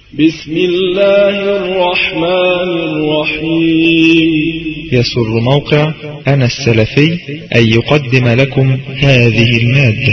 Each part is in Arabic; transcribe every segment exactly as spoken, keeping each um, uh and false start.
بسم الله الرحمن الرحيم. يسر موقع أنا السلفي أن يقدم لكم هذه المادة.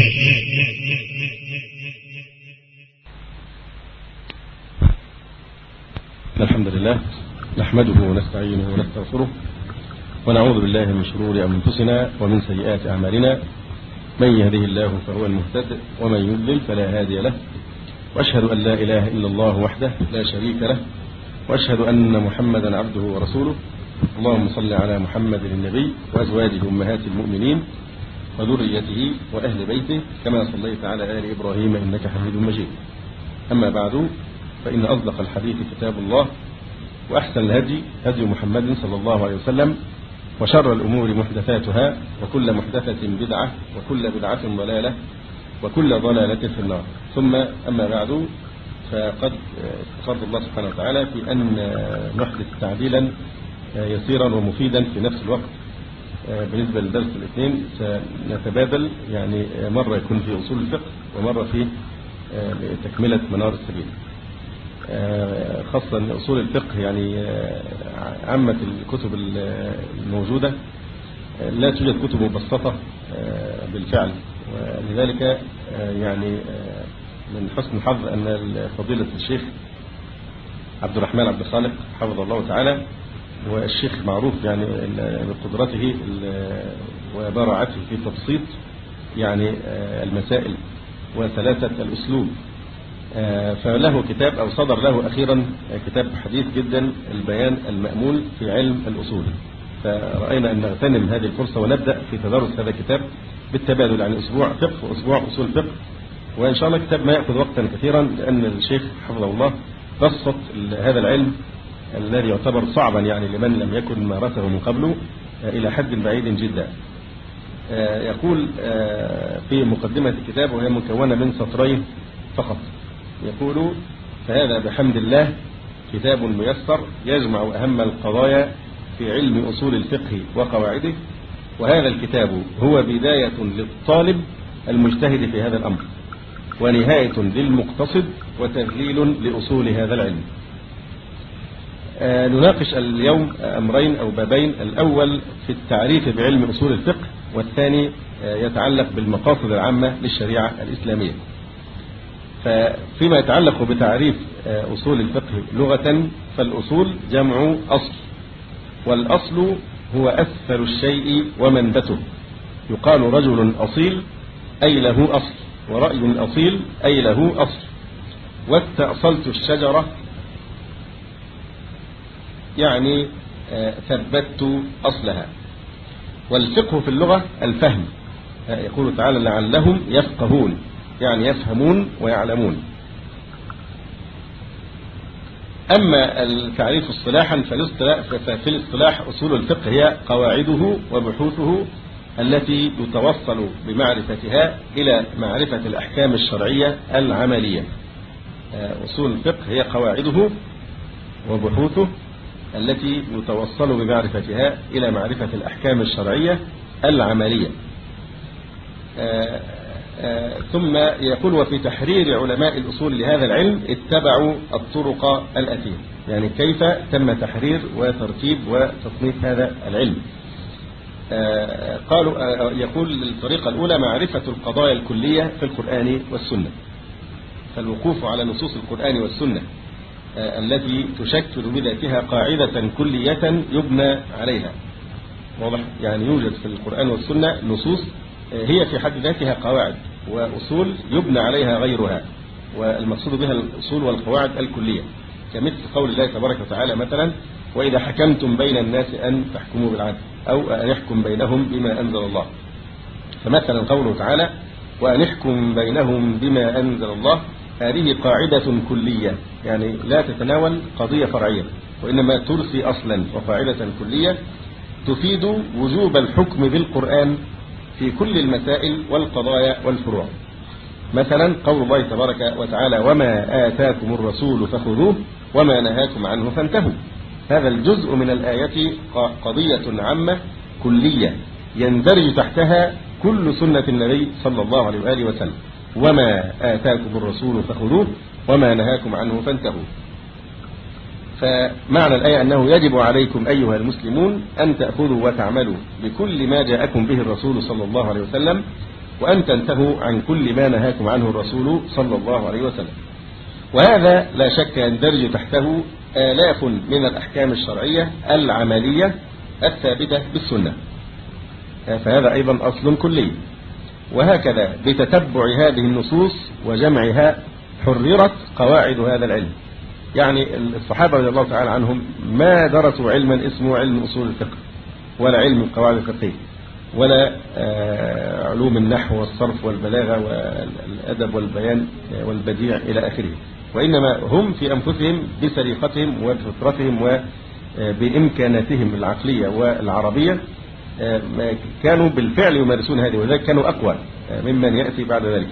الحمد لله نحمده ونستعينه ونستغفره ونعوذ بالله من شرور أنفسنا ومن سيئات أعمالنا، من يهده الله فهو المهتد ومن يضلل فلا هادي له، وأشهد أن لا إله إلا الله وحده لا شريك له، وأشهد أن محمدا عبده ورسوله. اللهم صل على محمد النبي وأزواجه أمهات المؤمنين وذريته وأهل بيته كما صليت على آل إبراهيم إنك حميد مجيد. أما بعد، فإن أصدق الحديث كتاب الله، وأحسن الهدي هدي محمد صلى الله عليه وسلم، وشر الأمور محدثاتها، وكل محدثة بدعة، وكل بدعة ضلالة، وكل ضلالة في النار. ثم أما بعد، فقد قرر الله سبحانه وتعالى في أن نحدث تعديلا يسيرا ومفيدا في نفس الوقت. بالنسبة للدرس الاثنين سنتبادل، يعني مرة يكون في أصول الفقه ومرة في تكملة منار السبيل. خاصة أصول الفقه يعني عامة الكتب الموجودة لا توجد كتب مبسطة بالفعل، ولذلك يعني من حسن الحظ أن فضيلة الشيخ عبد الرحمن عبد الخالق حفظه الله تعالى، والشيخ معروف يعني بقدرته وبراعته في تبسيط يعني المسائل وثلاثة الأسلوب، فله كتاب أو صدر له أخيرا كتاب حديث جدا، البيان المأمول في علم الأصول. فرأينا أن نغتنم هذه الفرصة ونبدأ في تدرس هذا الكتاب بالتبادل، يعني أسبوع فقه وأسبوع أصول فقه، وإن شاء الله كتاب ما يأخذ وقتا كثيرا، لأن الشيخ حفظه الله بسط هذا العلم الذي يعتبر صعبا يعني لمن لم يكن مارسه من قبله إلى حد بعيد جدا. يقول في مقدمة الكتاب، وهي مكونة من سطرين فقط، يقول: فهذا بحمد الله كتاب ميسر يجمع أهم القضايا في علم أصول الفقه وقواعده، وهذا الكتاب هو بداية للطالب المجتهد في هذا الأمر، ونهاية للمقتصد، وتذليل لأصول هذا العلم. آه نناقش اليوم أمرين أو بابين: الأول في التعريف بعلم أصول الفقه، والثاني آه يتعلق بالمقاصد العامة للشريعة الإسلامية. فيما يتعلق بتعريف آه أصول الفقه لغة، فالأصول جمع أصل، والأصل هو أسفل الشيء ومنبته. يقال رجل أصيل أي له أصل، ورأي أصيل أي له أصل. واستأصلت الشجرة يعني ثبت أصلها. والفقه في اللغة الفهم، يقول تعالى: لعلهم يفقهون، يعني يفهمون ويعلمون. أما التعريف اصطلاحا، ففي الاصطلاح أصول الفقه هي قواعده وبحوثه التي يتوصل بمعرفتها إلى معرفة الأحكام الشرعية العملية. أصول الفقه هي قواعده وبحوثه التي يتوصل بمعرفتها إلى معرفة الأحكام الشرعية العملية. آآ آآ ثم يقول: وفي تحرير علماء الأصول لهذا العلم اتبعوا الطرق الأتية، يعني كيف تم تحرير وترتيب وتصنيف هذا العلم. قالوا يقول: الطريقة الأولى معرفة القضايا الكلية في القرآن والسنة، فالوقوف على نصوص القرآن والسنة التي تشكل بذاتها قاعدة كلية يبنى عليها. واضح؟ يعني يوجد في القرآن والسنة نصوص هي في حد ذاتها قواعد وأصول يبنى عليها غيرها، والمقصود بها الأصول والقواعد الكلية، كمثل قول الله تبارك وتعالى مثلا: وإذا حكمتم بين الناس أن تحكموا بالعدل، أو أن يحكم بينهم بما أنزل الله. فمثلا قوله تعالى: وأن يحكم بينهم بما أنزل الله، هذه قاعدة كلية، يعني لا تتناول قضية فرعية، وإنما ترسي أصلا وقاعدة كلية تفيد وجوب الحكم بالقرآن في كل المسائل والقضايا والفروع. مثلا قول الله تبارك وتعالى: وما آتاكم الرسول فخذوه وما نهاكم عنه فانتهوا. هذا الجزء من الآية قضية عامة كلية يندرج تحتها كل سنة النبي صلى الله عليه وآله وسلم. وما آتاكم الرسول فخذوه وما نهاكم عنه فانتهوا. فمعنى الآية أنه يجب عليكم أيها المسلمون أن تأخذوا وتعملوا بكل ما جاءكم به الرسول صلى الله عليه وسلم، وأن تنتهوا عن كل ما نهاكم عنه الرسول صلى الله عليه وسلم. وهذا لا شك يندرج تحته آلاف من الأحكام الشرعية العملية الثابتة بالسنة، فهذا أيضا أصل كلي. وهكذا بتتبع هذه النصوص وجمعها حررت قواعد هذا العلم. يعني الصحابة رضي الله تعالى عنهم ما درسوا علما اسمه علم أصول الفقه، ولا علم القواعد الفقهية، ولا علوم النحو والصرف والبلاغة والأدب والبيان والبديع إلى آخره، وإنما هم في أنفسهم بسليقتهم وبفطرتهم وبإمكاناتهم العقلية والعربية كانوا بالفعل يمارسون هذه، وذلك كانوا أقوى ممن يأتي بعد ذلك.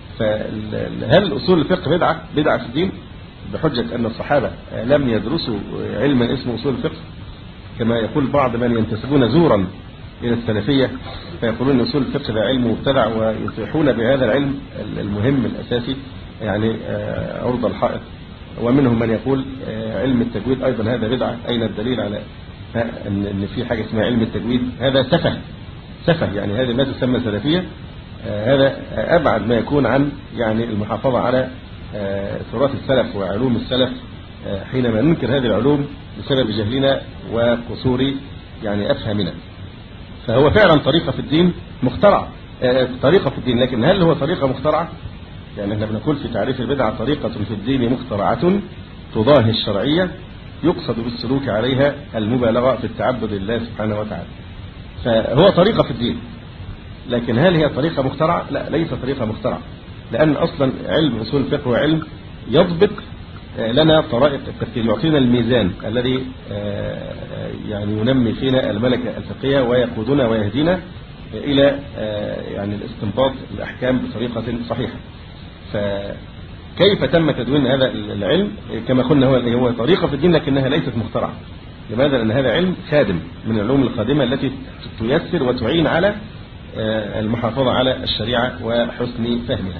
فهل أصول الفقه بدعة بدعة في الدين بحجة أن الصحابة لم يدرسوا علما اسمه أصول الفقه، كما يقول بعض من ينتسبون زورا إلى السلفية فيقولون أن أصول الفقه ده علم مبتدع، ويصيحون بهذا العلم المهم الأساسي يعني عرض الحائط. ومنهم من يقول علم التجويد أيضا هذا بدعة. أين الدليل على أن في حاجة اسمها علم التجويد؟ هذا سفه سفه يعني هذه ما تسمى سلفية. هذا أبعد ما يكون عن يعني المحافظة على تراث السلف وعلوم السلف حينما ننكر هذه العلوم بسبب جهلنا وقصور يعني أفهمنا. فهو فعلا طريقة في الدين مخترعة، طريقة في الدين، لكن هل هو طريقة مخترعة؟ يعني احنا بنقول في تعريف البدعة طريقة في الدين مخترعة تضاهي الشرعية يقصد بالسلوك عليها المبالغة في التعبد لله سبحانه وتعالى. فهو طريقة في الدين، لكن هل هي طريقة مخترعة؟ لا، ليس طريقة مخترعة، لأن أصلا علم أصول الفقه هو علم يضبط لنا طرائق التفكير، يعطينا الميزان الذي يعني ينمي فينا الملكة الفقهية ويقودنا ويهدينا إلى يعني الاستنباط الأحكام بطريقة صحيحة. فكيف تم تدوين هذا العلم؟ كما قلنا هو هو طريقة في الدين لكنها ليست مخترعة. لماذا؟ لأن هذا علم خادم من العلوم الخادمة التي تيسر وتعين على المحافظة على الشريعة وحسن فهمها.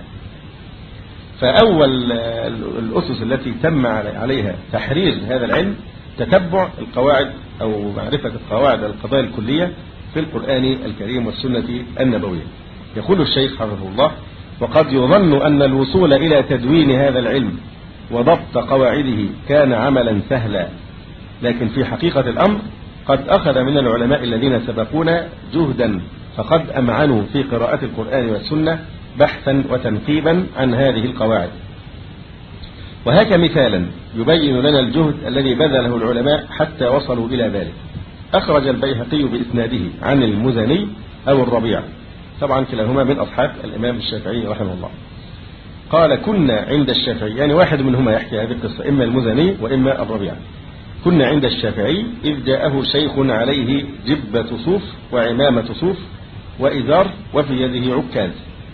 فأول الأسس التي تم عليها تحرير هذا العلم تتبع القواعد أو معرفة القواعد القضايا الكلية في القرآن الكريم والسنة النبوية. يقول الشيخ حفظه الله: وقد يظن أن الوصول إلى تدوين هذا العلم وضبط قواعده كان عملا سهلا، لكن في حقيقة الأمر قد أخذ من العلماء الذين سبقونا جهدا، فقد أمعنوا في قراءة القرآن والسنة بحثا وتنقيبا عن هذه القواعد. وهك مثالا يبين لنا الجهد الذي بذله العلماء حتى وصلوا إلى ذلك. أخرج البيهقي بإسناده عن المزني أو الربيع، طبعا كلاهما من أصحاب الإمام الشافعي رحمه الله، قال: كنا عند الشافعي، يعني واحد منهما يحكي هذه القصة، إما المزني وإما الربيع. كنا عند الشافعي إذ جاءه شيخ عليه جبة صوف وعمامة صوف وإزار وفي يده عكاز،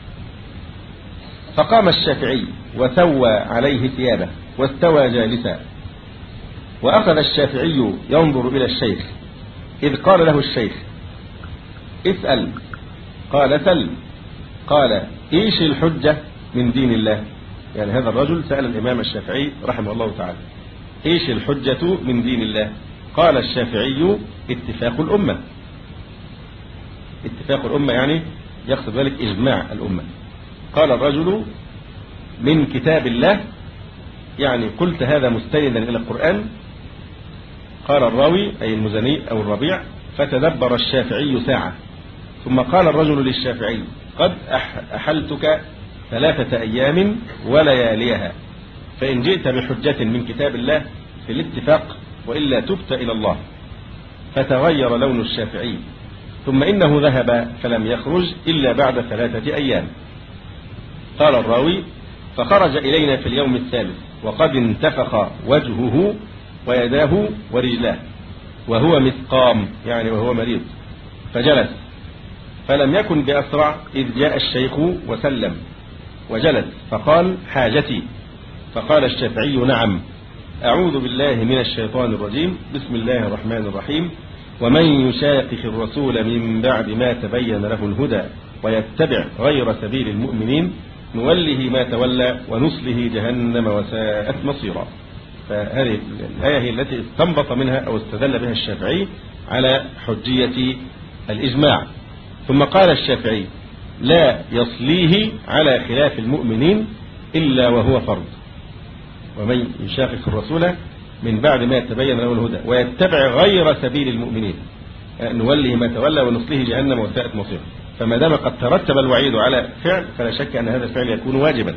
فقام الشافعي وثوى عليه ثيابه واستوى جالسا، وأخذ الشافعي ينظر إلى الشيخ إذ قال له الشيخ: اسأل. قال: سل. قال: إيش الحجة من دين الله؟ يعني هذا الرجل سأل الإمام الشافعي رحمه الله تعالى: إيش الحجة من دين الله؟ قال الشافعي: اتفاق الأمة. اتفاق الأمة يعني يقصد ذلك إجماع الأمة. قال الرجل: من كتاب الله، يعني قلت هذا مستندا إلى القرآن. قال الراوي أي المزني أو الربيع: فتدبر الشافعي ساعة، ثم قال الرجل للشافعي: قد أحلتك ثلاثة أيام ولياليها، فإن جئت بحجة من كتاب الله في الاتفاق وإلا تبت إلى الله. فتغير لون الشافعي، ثم إنه ذهب فلم يخرج إلا بعد ثلاثة أيام. قال الراوي: فخرج إلينا في اليوم الثالث وقد انتفخ وجهه ويداه ورجلاه وهو مثقام، يعني وهو مريض، فجلس، فلم يكن بأسرع إذ جاء الشيخ وسلم وجلس، فقال: حاجتي. فقال الشافعي: نعم. أعوذ بالله من الشيطان الرجيم، بسم الله الرحمن الرحيم. ومن يشاقق الرسول من بعد ما تبين له الهدى ويتبع غير سبيل المؤمنين نوله ما تولى ونصله جهنم وساءت مصيرا. فهذه الآية هي التي استنبط منها أو استدل بها الشافعي على حجية الإجماع. ثم قال الشافعي: لا يصليه على خلاف المؤمنين إلا وهو فرض، ومن يشاقق الرسول من بعد ما يتبين له الهدى ويتبع غير سبيل المؤمنين نوله ما تولى ونصله جهنم وساءت مصيره. فما دام قد ترتب الوعيد على فعل فلا شك أن هذا الفعل يكون واجبا.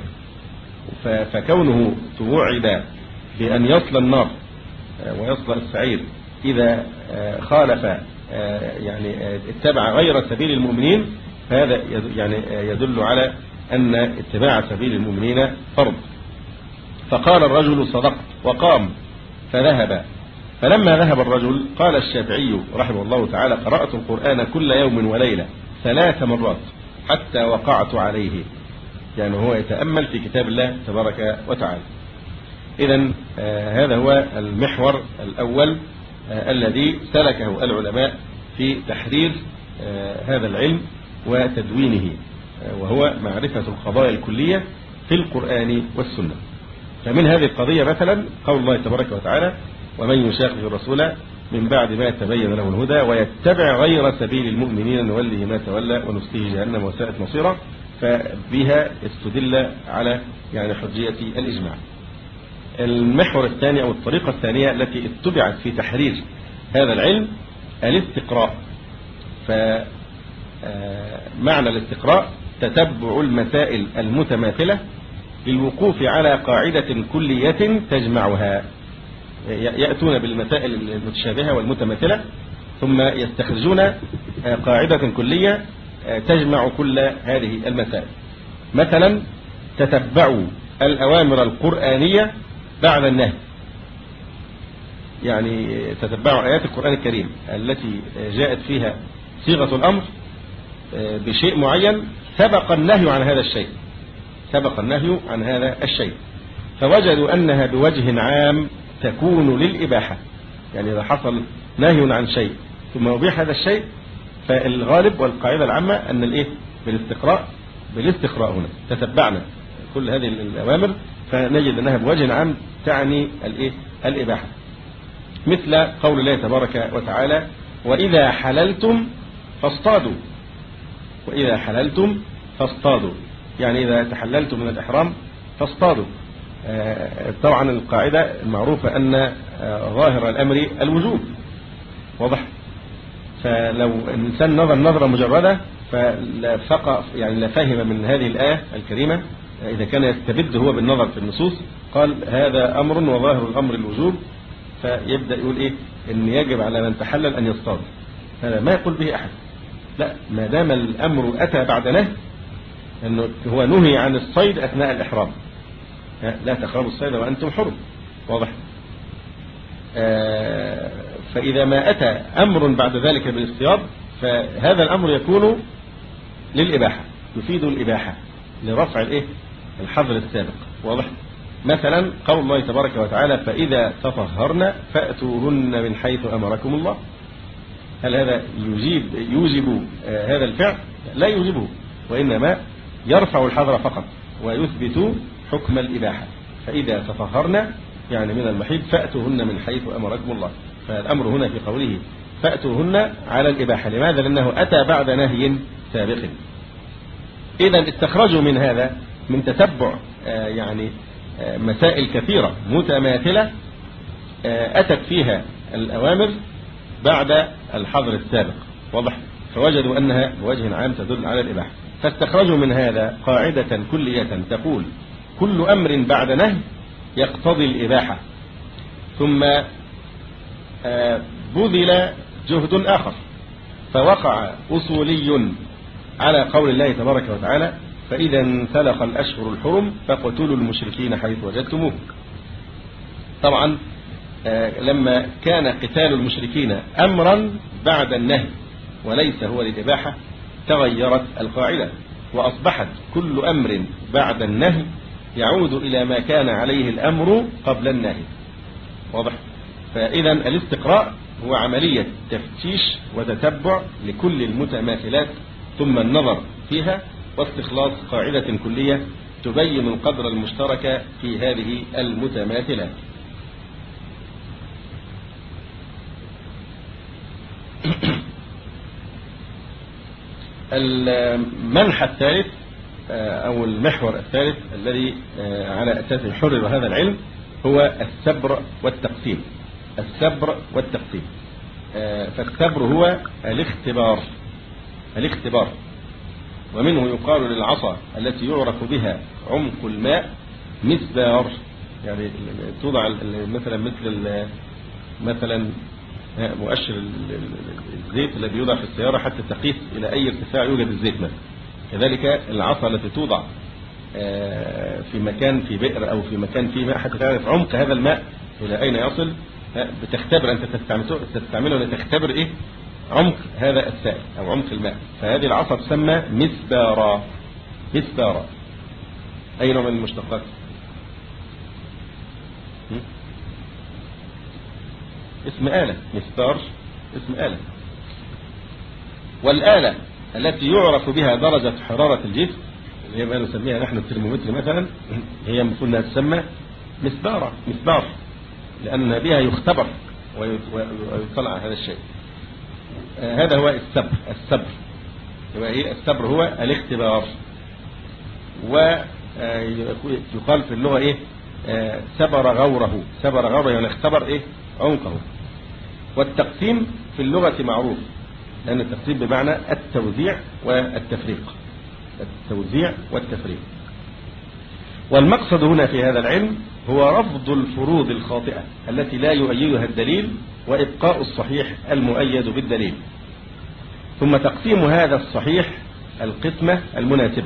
فكونه توعد بأن يصل النار ويصل السعير إذا خالف يعني اتبع غير سبيل المؤمنين، فهذا يعني يدل على أن اتباع سبيل المؤمنين فرض. فقال الرجل: صدقت، وقام فذهب. فلما ذهب الرجل قال الشافعي رحمه الله تعالى: قرأت القرآن كل يوم وليلة ثلاث مرات حتى وقعت عليه. يعني هو يتأمل في كتاب الله تبارك وتعالى. إذن آه هذا هو المحور الأول آه الذي سلكه العلماء في تحرير آه هذا العلم وتدوينه، آه وهو معرفة القضايا الكلية في القرآن والسنة. فمن هذه القضية مثلا قول الله تبارك وتعالى: ومن يشاقق الرسول من بعد ما تبين له الهدى ويتبع غير سبيل المؤمنين نوله ما تولى ونصله جهنم وساءت مصيرا. فبها استدل على يعني حجية الإجماع. المحور الثاني أو الطريقة الثانية التي اتبعت في تحرير هذا العلم الاستقراء. فمعنى الاستقراء تتبع المسائل المتماثلة للوقوف على قاعدة كلية تجمعها. يأتون بالمسائل المتشابهة والمتماثلة ثم يستخرجون قاعدة كلية تجمع كل هذه المسائل. مثلا تتبعوا الأوامر القرآنية بعد النهي، يعني تتبعوا آيات القرآن الكريم التي جاءت فيها صيغة الأمر بشيء معين سبق النهي عن هذا الشيء سبق النهي عن هذا الشيء فوجدوا أنها بوجه عام تكون للإباحة. يعني إذا حصل نهي عن شيء ثم يبيح هذا الشيء، فالغالب والقاعدة العامة أن الإيه بالاستقراء بالاستقراء هنا تتبعنا كل هذه الأوامر فنجد أنها بوجه عام تعني الإيه الإباحة. مثل قول الله تبارك وتعالى: وإذا حللتم فاصطادوا. وإذا حللتم فاصطادوا، يعني إذا تحللتم من الإحرام فاصطادوا. طبعا القاعدة المعروفة أن ظاهر الأمر الوجوب، واضح. فلو الإنسان نظر نظرة مجردة فلا فقه يعني لا فهم من هذه الآية الكريمة، إذا كان يستبد هو بالنظر في النصوص قال هذا أمر وظاهر الأمر الوجوب، فيبدأ يقول إيه إن يجب على من تحلل أن يصطاد. هذا ما يقول به أحد. لا، ما دام الأمر أتى بعد نهي، أنه هو نهي عن الصيد أثناء الإحرام، لا تقربوا الصيد وأنتم حرم، واضح. آه فإذا ما أتى أمر بعد ذلك بالاصطياد فهذا الأمر يكون للإباحة، يفيد الإباحة لرفع الإيه الحظر السابق، واضح. مثلا قول الله تبارك وتعالى: فإذا تطهرن فأتوهن من حيث أمركم الله. هل هذا يجيب يوجب آه هذا الفعل؟ لا يوجبه، وإنما يرفع الحظر فقط ويثبت حكم الإباحة. فإذا تطهرن يعني من المحيض فأتوهن من حيث أمركم الله. فالأمر هنا في قوله فأتوهن على الإباحة. لماذا؟ لأنه أتى بعد نهي سابق. إذا استخرجوا من هذا من تتبع آه يعني آه مسائل كثيرة متماثلة آه أتت فيها الأوامر بعد الحظر السابق، واضح. فوجدوا أنها بوجه عام تدل على الإباحة، فاستخرجوا من هذا قاعدة كلية تقول: كل أمر بعد نهي يقتضي الإباحة. ثم بذل جهد آخر فوقع أصولي على قول الله تبارك وتعالى: فإذا انسلخ الأشهر الحرم فاقتلوا المشركين حيث وجدتموه. طبعا لما كان قتال المشركين أمرا بعد النهي وليس هو للإباحة تغيرت القاعدة وأصبحت كل أمر بعد النهي يعود إلى ما كان عليه الأمر قبل النهي، واضح. فإذا الاستقراء هو عملية تفتيش وتتبع لكل المتماثلات ثم النظر فيها واستخلاص قاعدة كلية تبين القدر المشترك في هذه المتماثلات. المنحى الثالث أو المحور الثالث الذي على أساسه حرر هذا العلم هو السبر والتقسيم. السبر والتقسيم. فالسبر هو الاختبار الاختبار ومنه يقال للعصا التي يعرف بها عمق الماء مسبار، يعني توضع مثلا مثل مثلا مؤشر الزيت الذي يوضع في السيارة حتى تقيس إلى أي ارتفاع يوجد الزيت مثلا. كذلك العصا التي توضع في مكان في بئر أو في مكان فيه ماء حتى تعرف عمق هذا الماء إلى أين يصل، بتختبر أنت تستعمله لتختبر إيه عمق هذا السائل أو عمق الماء. فهذه العصا تسمى مسبارا. مسبارا أي نوع من المشتقات؟ اسم آلة. مسبار اسم آلة. والآلة التي يعرف بها درجة حرارة الجسم اللي هي ما نسميها نحن الترمومتر مثلا، هي المفروض انها تسمى مسبارة مسبار، لأن بها يختبر ويطلع على هذا الشيء. آه هذا هو السبر. السبر يبقى ايه؟ السبر هو الاختبار. ويقال في اللغة ايه؟ آه سبر غوره. سبر غوره يعني اختبر ايه؟ عمقه. والتقسيم في اللغة معروف، لأن التقسيم بمعنى التوزيع والتفريق. التوزيع والتفريق. والمقصد هنا في هذا العلم هو رفض الفروض الخاطئة التي لا يؤيدها الدليل وإبقاء الصحيح المؤيد بالدليل، ثم تقسيم هذا الصحيح القسمة المناسبة.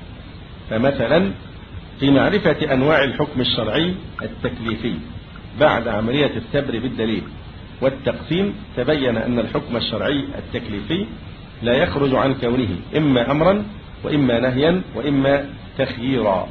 فمثلا في معرفة أنواع الحكم الشرعي التكليفي بعد عملية السبر بالدليل والتقسيم تبين أن الحكم الشرعي التكليفي لا يخرج عن كونه إما أمرا وإما نهيا وإما تخييرا.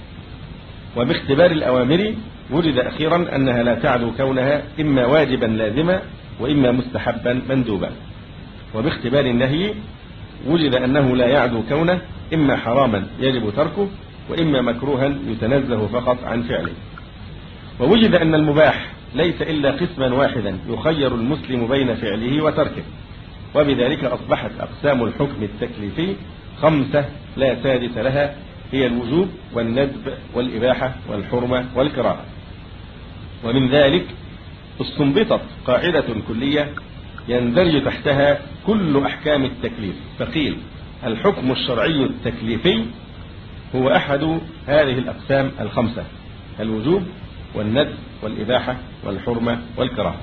وباختبار الأوامر وجد أخيرا أنها لا تعدو كونها إما واجبا لازما وإما مستحبا مندوبا. وباختبار النهي وجد أنه لا يعدو كونه إما حراما يجب تركه وإما مكروها يتنزه فقط عن فعله. ووجد أن المباح ليس إلا قسما واحدا يخير المسلم بين فعله وتركه. وبذلك أصبحت أقسام الحكم التكليفي خمسة لا سادس لها، هي الوجوب والندب والإباحة والحرمة والكراهة. ومن ذلك استنبطت قاعدة كلية يندرج تحتها كل أحكام التكليف، فقيل الحكم الشرعي التكليفي هو أحد هذه الأقسام الخمسة: الوجوب والندب والإباحة والحرمة والكراهة.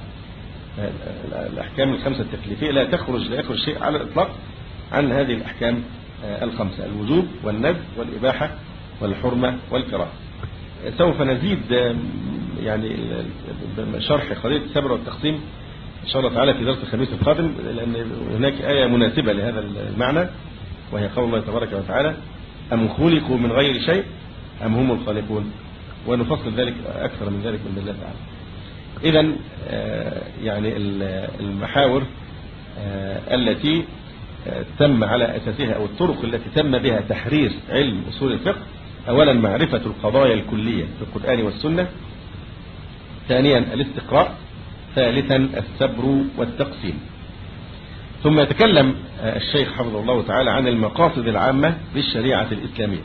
الأحكام الخمسة التكليفية لا تخرج لا يخرج شيء على الإطلاق عن هذه الأحكام الخمسة: الوجوب والندب والإباحة والحرمة والكراهة. سوف نزيد يعني شرح قضية السبر والتقسيم إن شاء الله تعالى في درس الخميس القادم، لأن هناك آية مناسبة لهذا المعنى، وهي قول الله تبارك وتعالى: أم خلقوا من غير شيء أم هم الخالقون. ونفصل ذلك أكثر من ذلك من الله تعالى. إذن يعني المحاور التي تم على أساسها أو الطرق التي تم بها تحرير علم أصول الفقه: أولا معرفة القضايا الكلية في القرآن والسنة، ثانيا الاستقراء، ثالثا السبر والتقسيم. ثم يتكلم الشيخ حفظه الله تعالى عن المقاصد العامة للشريعة الإسلامية،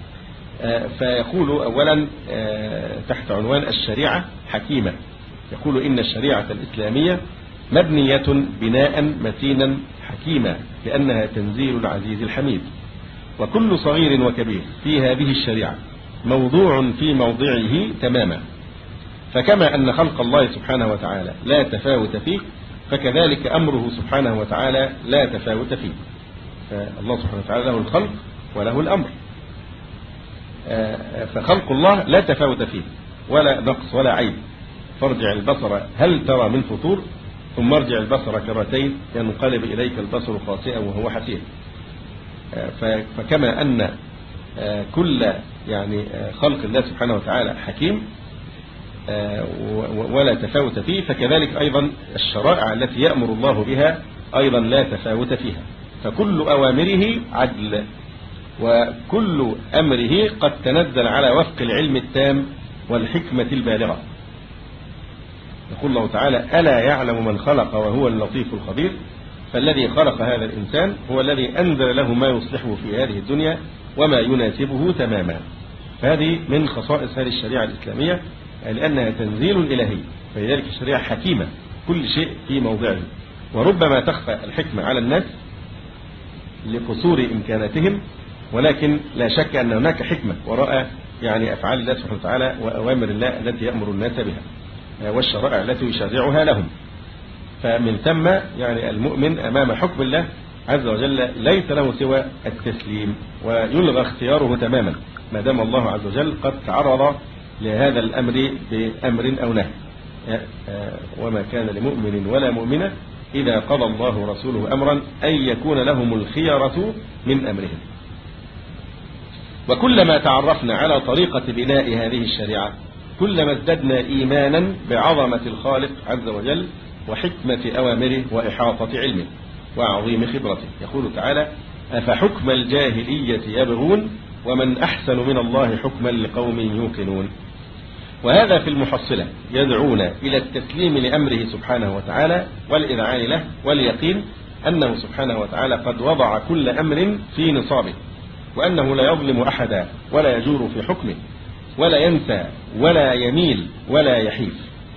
فيقول أولا تحت عنوان الشريعة حكيمة، يقول: إن الشريعة الإسلامية مبنية بناء متينا حكيما لأنها تنزيل العزيز الحميد، وكل صغير وكبير في هذه الشريعة موضوع في موضعه تماما. فكما أن خلق الله سبحانه وتعالى لا تفاوت فيه، فكذلك أمره سبحانه وتعالى لا تفاوت فيه. فالله سبحانه وتعالى له الخلق وله الأمر، فخلق الله لا تفاوت فيه ولا نقص ولا عيب. فارجع البصر هل ترى من فطور ثم ارجع البصر كرتين ينقلب إليك البصر خاسئا وهو حسير. فكما أن كل يعني خلق الله سبحانه وتعالى حكيم ولا تفاوت فيه، فكذلك أيضا الشرائع التي يأمر الله بها أيضا لا تفاوت فيها، فكل أوامره عدل وكل أمره قد تنزل على وفق العلم التام والحكمة البالغة. يقول الله تعالى: ألا يعلم من خلق وهو اللطيف الخبير. فالذي خلق هذا الإنسان هو الذي أنزل له ما يصلحه في هذه الدنيا وما يناسبه تماما. هذه من خصائص هذه الشريعة الإسلامية، لأنها تنزيل إلهي، فلذلك الشريعة حكيمة كل شيء في موضعه. وربما تخفى الحكمة على الناس لقصور إمكاناتهم، ولكن لا شك أن هناك حكمة وراء يعني أفعال الله سبحانه وتعالى وأوامر الله التي يأمر الناس بها والشرائع التي يشرعها لهم. فمن ثم يعني المؤمن أمام حكم الله عز وجل ليس له سوى التسليم، ويلغى اختياره تماما ما دام الله عز وجل قد تعرض لهذا الأمر بأمر أو نهي. وما كان لمؤمن ولا مؤمنة إذا قضى الله ورسوله أمرا أن يكون لهم الخيرة من أمرهم. وكلما تعرفنا على طريقة بناء هذه الشريعة كلما ازددنا إيمانا بعظمة الخالق عز وجل وحكمة أوامره وإحاطة علمه وعظيم خبرته. يقول تعالى: أفحكم الجاهلية يبغون ومن أحسن من الله حكما لقوم يوقنون. وهذا في المحصلة يدعونا إلى التسليم لأمره سبحانه وتعالى والإذعان له، واليقين أنه سبحانه وتعالى قد وضع كل أمر في نصابه، وأنه لا يظلم أحدا ولا يجور في حكمه ولا ينسى ولا يميل ولا يحيف.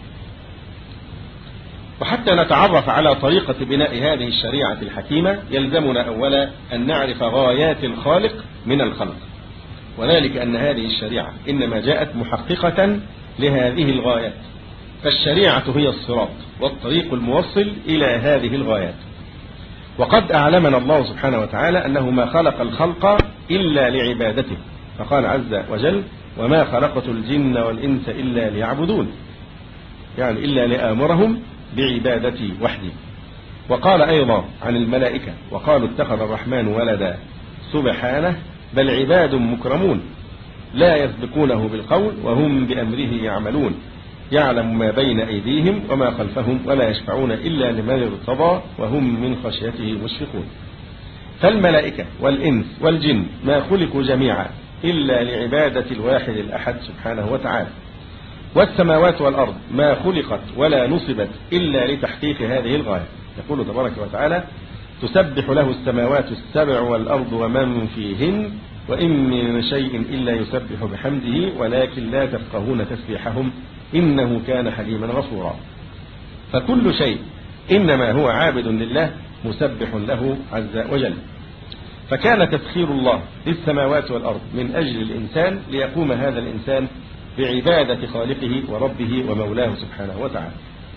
وحتى نتعرف على طريقة بناء هذه الشريعة الحكيمة يلزمنا أولا أن نعرف غايات الخالق من الخلق، وذلك أن هذه الشريعة إنما جاءت محققة لهذه الغايات. فالشريعة هي الصراط والطريق الموصل إلى هذه الغايات. وقد أعلمنا الله سبحانه وتعالى أنه ما خلق الخلق إلا لعبادته، فقال عز وجل: وما خلقت الجن والإنس إلا ليعبدون، يعني إلا لآمرهم بعبادتي وحدي. وقال أيضا عن الملائكة: وقالوا اتخذ الرحمن ولدا سبحانه بل عباد مكرمون لا يسبقونه بالقول وهم بأمره يعملون يعلم ما بين أيديهم وما خلفهم ولا يشفعون إلا لمن ارتضى وهم من خشيته مشفقون. فالملائكة والإنس والجن ما خلقوا جميعا إلا لعبادة الواحد الأحد سبحانه وتعالى. والسماوات والأرض ما خلقت ولا نصبت إلا لتحقيق هذه الغاية. يقول تبارك وتعالى: تسبح له السماوات السبع والأرض ومن فيهن وإن من شيء إلا يسبح بحمده ولكن لا تفقهون تسبيحهم إنه كان حليما غفورا. فكل شيء إنما هو عابد لله مسبح له عز وجل. فكان تسخير الله للسماوات والأرض من أجل الإنسان ليقوم هذا الإنسان بعبادة خالقه وربه ومولاه سبحانه وتعالى.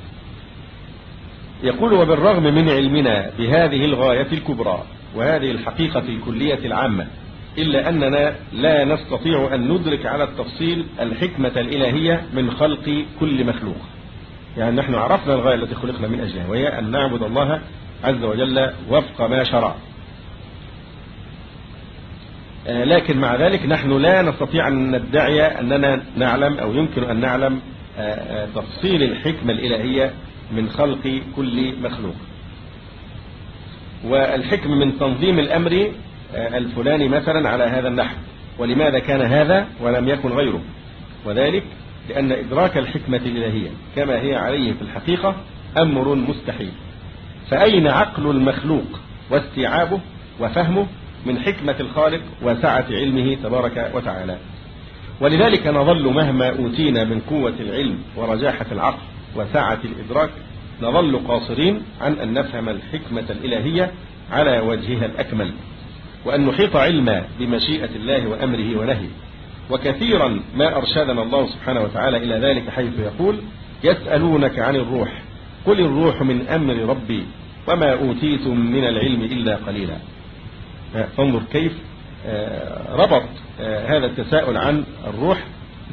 يقول: وبالرغم من علمنا بهذه الغاية الكبرى وهذه الحقيقة الكلية العامة إلا أننا لا نستطيع أن ندرك على التفصيل الحكمة الإلهية من خلق كل مخلوق. يعني نحن عرفنا الغاية التي خلقنا من أجلها، وهي أن نعبد الله عز وجل وفق ما شرع، لكن مع ذلك نحن لا نستطيع أن ندعي أننا نعلم أو يمكن أن نعلم تفصيل الحكمة الإلهية من خلق كل مخلوق. والحكم من تنظيم الأمر الفلاني مثلا على هذا النحو، ولماذا كان هذا ولم يكن غيره؟ وذلك لأن إدراك الحكمة الإلهية كما هي عليه في الحقيقة أمر مستحيل. فأين عقل المخلوق واستيعابه وفهمه من حكمة الخالق وسعة علمه تبارك وتعالى؟ ولذلك نظل مهما أوتينا من قوة العلم ورجاحة العقل وسعة الإدراك نظل قاصرين عن أن نفهم الحكمة الإلهية على وجهها الأكمل، وأن نحيط علما بمشيئة الله وأمره ونهيه. وكثيرا ما أرشدنا الله سبحانه وتعالى إلى ذلك حيث يقول: يسألونك عن الروح قل الروح من أمر ربي وما أوتيتم من العلم إلا قليلا. فانظر كيف ربط هذا التساؤل عن الروح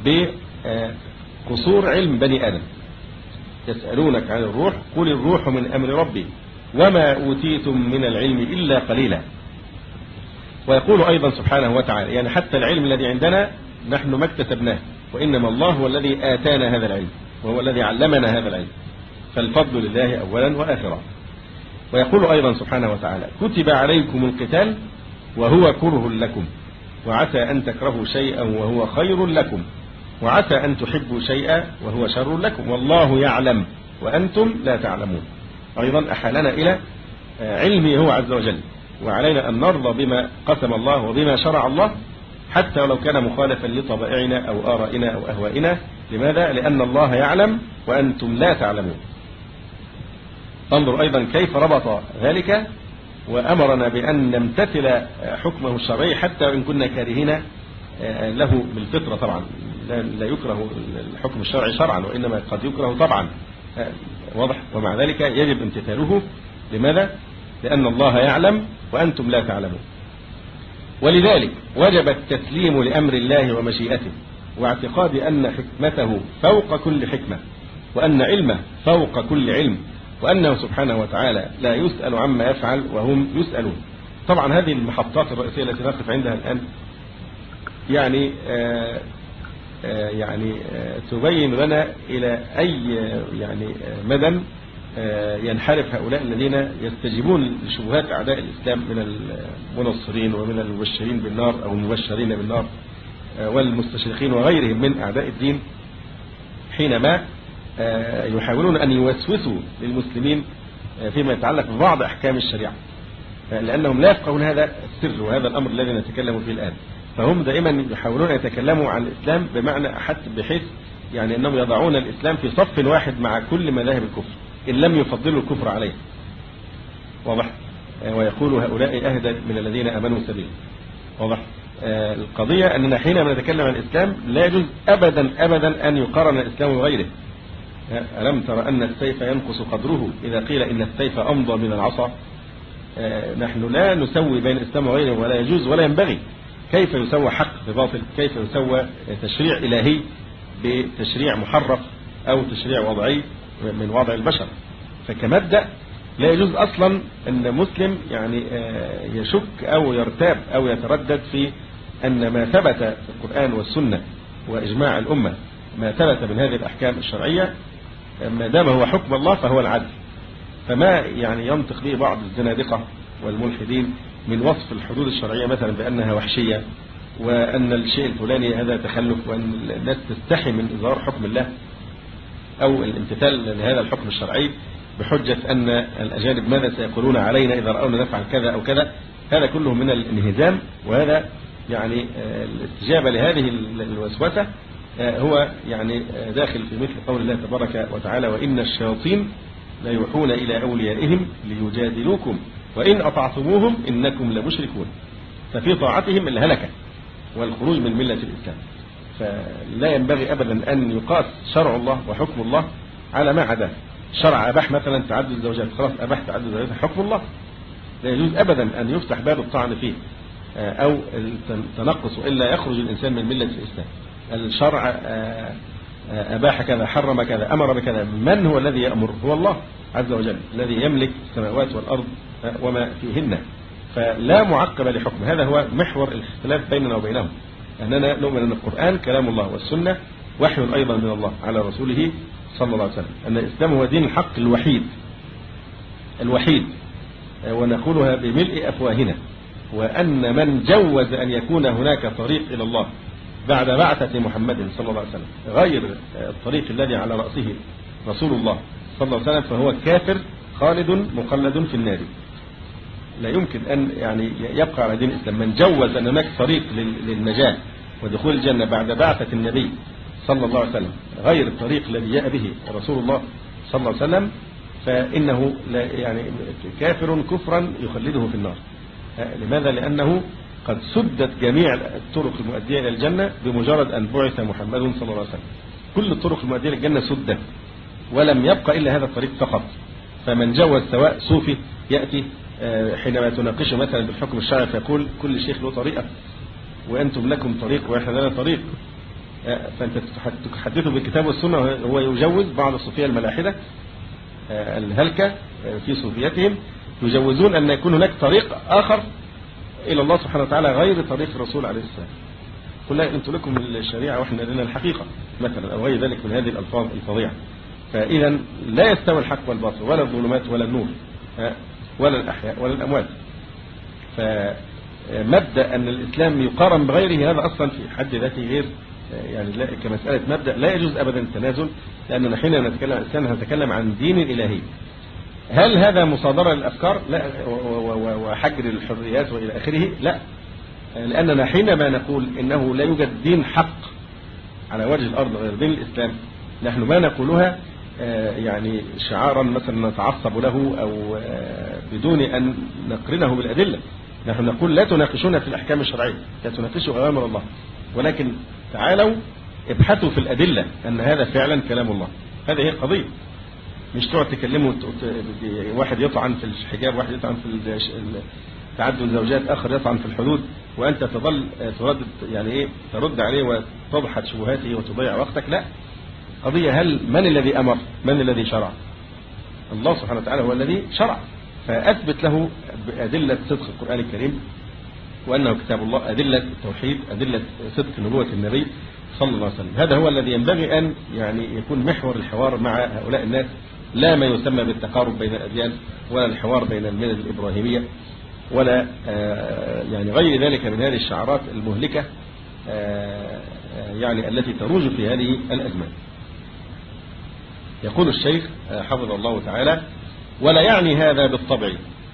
بقصور علم بني آدم. يسألونك عن الروح قل الروح من أمر ربي وما أوتيتم من العلم إلا قليلا. ويقول أيضا سبحانه وتعالى: يعني حتى العلم الذي عندنا نحن ما اكتسبناه، وإنما الله هو الذي آتانا هذا العلم وهو الذي علمنا هذا العلم، فالفضل لله أولا وآخرا. ويقول أيضا سبحانه وتعالى: كتب عليكم القتال وهو كره لكم وعسى أن تكرهوا شيئا وهو خير لكم، وعسى أن تحبوا شيئا وهو شر لكم، والله يعلم وأنتم لا تعلمون. أيضا أحالنا إلى علمه هو عز وجل، وعلينا أن نرضى بما قسم الله وبما شرع الله حتى ولو كان مخالفا لطبائعنا أو آرائنا أو أهوائنا. لماذا؟ لأن الله يعلم وأنتم لا تعلمون. انظر أيضا كيف ربط ذلك وأمرنا بأن نمتثل حكمه الشرعي حتى وإن كنا كارهين له بالفطرة. طبعا لا يكره الحكم الشرعي شرعا، وإنما قد يكره طبعا، واضح؟ ومع ذلك يجب امتثاله. لماذا؟ لأن الله يعلم وأنتم لا تعلمون. ولذلك وجب التسليم لأمر الله ومشيئته، واعتقاد أن حكمته فوق كل حكمة، وأن علمه فوق كل علم، وأنه سبحانه وتعالى لا يسأل عما يفعل وهم يسألون. طبعا هذه المحطات الرئيسية التي نقف عندها الآن يعني آآ آآ يعني آآ تبين لنا إلى أي يعني مدى ينحرف هؤلاء الذين يستجيبون لشبهات أعداء الإسلام من المنصرين ومن المبشرين بالنار أو المبشرين بالنار والمستشرقين وغيرهم من أعداء الدين، حينما يحاولون أن يوسوسوا للمسلمين فيما يتعلق ببعض أحكام الشريعة، لأنهم لا يفقهون هذا السر وهذا الأمر الذي نتكلم فيه الآن. فهم دائما يحاولون أن يتكلموا عن الإسلام بمعنى أحد، بحيث يعني أنهم يضعون الإسلام في صف واحد مع كل مذاهب الكفر إن لم يفضلوا الكفر عليه، واضح؟ ويقول هؤلاء أهدى من الذين آمنوا سبيلا، واضح؟ القضية أننا حينما نتكلم عن الإسلام لا يجوز أبدا أبدا أن يقارن الإسلام بغيره. ألم ترى أن السيف ينقص قدره إذا قيل إن السيف أمضى من العصا؟ نحن لا نسوي بين الإسلام وغيره، ولا يجوز ولا ينبغي. كيف يسوى حق بباطل؟ كيف يسوى تشريع إلهي بتشريع محرف أو تشريع وضعي من وضع البشر؟ فكمبدأ لا يجوز أصلا أن مسلم يعني يشك أو يرتاب أو يتردد في أن ما ثبت في القرآن والسنة وإجماع الأمة، ما ثبت من هذه الأحكام الشرعية، ما دام هو حكم الله فهو العدل. فما يعني ينطق به بعض الزنادقة والملحدين من وصف الحدود الشرعية مثلا بأنها وحشية، وأن الشيء الفلاني هذا تخلف، وأن الناس تستحي من إظهار حكم الله أو الامتثال لهذا الحكم الشرعي بحجة أن الأجانب ماذا سيقولون علينا إذا رأونا نفعل كذا أو كذا. هذا كله من الانهزام، وهذا يعني الاستجابة لهذه الوسوسة هو يعني داخل في مثل قول الله تبارك وتعالى: وإن الشياطين لا يوحون إلى أوليائهم ليجادلوكم وإن أطعتموهم إنكم لمشركون. ففي طاعتهم الهلكة والخروج من ملة الإسلام. فلا ينبغي أبدا أن يقاس شرع الله وحكم الله على ما عداه. شرع أباح مثلا تعدد الزوجات، خلاص أباح تعدد الزوجات، حكم الله لا يجوز أبدا أن يفتح باب الطعن فيه أو التنقص، وإلا يخرج الإنسان من ملة الإسلام. الشرع أباح كذا، حرم كذا، أمر بكذا. من هو الذي يأمر؟ هو الله عز وجل الذي يملك السماوات والأرض وما فيهن. فلا معقب لحكم. هذا هو محور الاختلاف بيننا وبينهم، أننا نؤمن أن القرآن كلام الله والسنة وحي أيضا من الله على رسوله صلى الله عليه وسلم، أن الإسلام هو دين الحق الوحيد الوحيد ونقولها بملء أفواهنا. وأن من جوز أن يكون هناك طريق إلى الله بعد بعثة محمد صلى الله عليه وسلم غير الطريق الذي على رأسه رسول الله صلى الله عليه وسلم فهو كافر خالد مخلد في النار. لا يمكن أن يعني يبقى على دين الإسلام. من جوز أن هناك طريق للنجاة ودخول الجنة بعد بعثة النبي صلى الله عليه وسلم غير الطريق الذي جاء به رسول الله صلى الله عليه وسلم فإنه لا يعني كافر كفرا يخلده في النار. لماذا؟ لأنه قد سدت جميع الطرق المؤدية إلى الجنة بمجرد أن بعث محمد صلى الله عليه وسلم. كل الطرق المؤدية إلى الجنة سدت ولم يبقى إلا هذا الطريق فقط. فمن جوز، سواء صوفي يأتي حينما تناقشه مثلا بالحكم الشرعي فيقول كل شيخ له طريقة وأنتم لكم طريق وإحنا لنا طريق، فأنت تحدثه بالكتاب والسنة. هو يجوز بعض الصوفية الملاحدة الهلكة في صوفيتهم يجوزون أن يكون هناك طريق آخر إلى الله سبحانه وتعالى غير طريق الرسول عليه السلام. قل لا أنتم لكم الشريعة وإحنا لنا الحقيقة مثلا، أو غير ذلك من هذه الألفاظ الفظيعة. فإذا لا يستوي الحق والباطل ولا الظلمات ولا النور ولا الأحياء ولا الأموات. مبدأ أن الإسلام يقارن بغيره هذا أصلا في حد ذاته غير يعني لا كمسألة مبدأ لا يجوز أبدا التنازل، لأننا حين نتكلم عن الإسلام نتكلم عن دين إلهي. هل هذا مصادرة للأفكار؟ لا، وحجر الحريات وإلى آخره؟ لا، لأننا حينما نقول إنه لا يوجد دين حق على وجه الأرض غير دين الإسلام، نحن ما نقولها يعني شعارا مثلا نتعصب له أو بدون أن نقرنه بالأدلة. نحن نقول لا تناقشونا في الأحكام الشرعية، لا تناقشوا أوامر الله، ولكن تعالوا ابحثوا في الأدلة أن هذا فعلا كلام الله. هذه هي القضية، مش تقعد تكلموا واحد يطعن في الحجاب، واحد يطعن في تعدد الزوجات، آخر يطعن في الحدود، وأنت تظل تردد يعني إيه ترد عليه وتضحك شبهاته وتضيع وقتك. لا، قضية هل من الذي أمر؟ من الذي شرع؟ الله سبحانه وتعالى هو الذي شرع، فأثبت له أدلة صدق القرآن الكريم وأنه كتاب الله، أدلة التوحيد، أدلة صدق نبوة النبي صلى الله عليه وسلم. هذا هو الذي ينبغي أن يعني يكون محور الحوار مع هؤلاء الناس، لا ما يسمى بالتقارب بين الأديان، ولا الحوار بين الملل الإبراهيمية، ولا يعني غير ذلك من هذه الشعارات المهلكة يعني التي تروج في هذه الأزمان. يقول الشيخ حفظه الله تعالى: ولا يعني هذا بالطبع،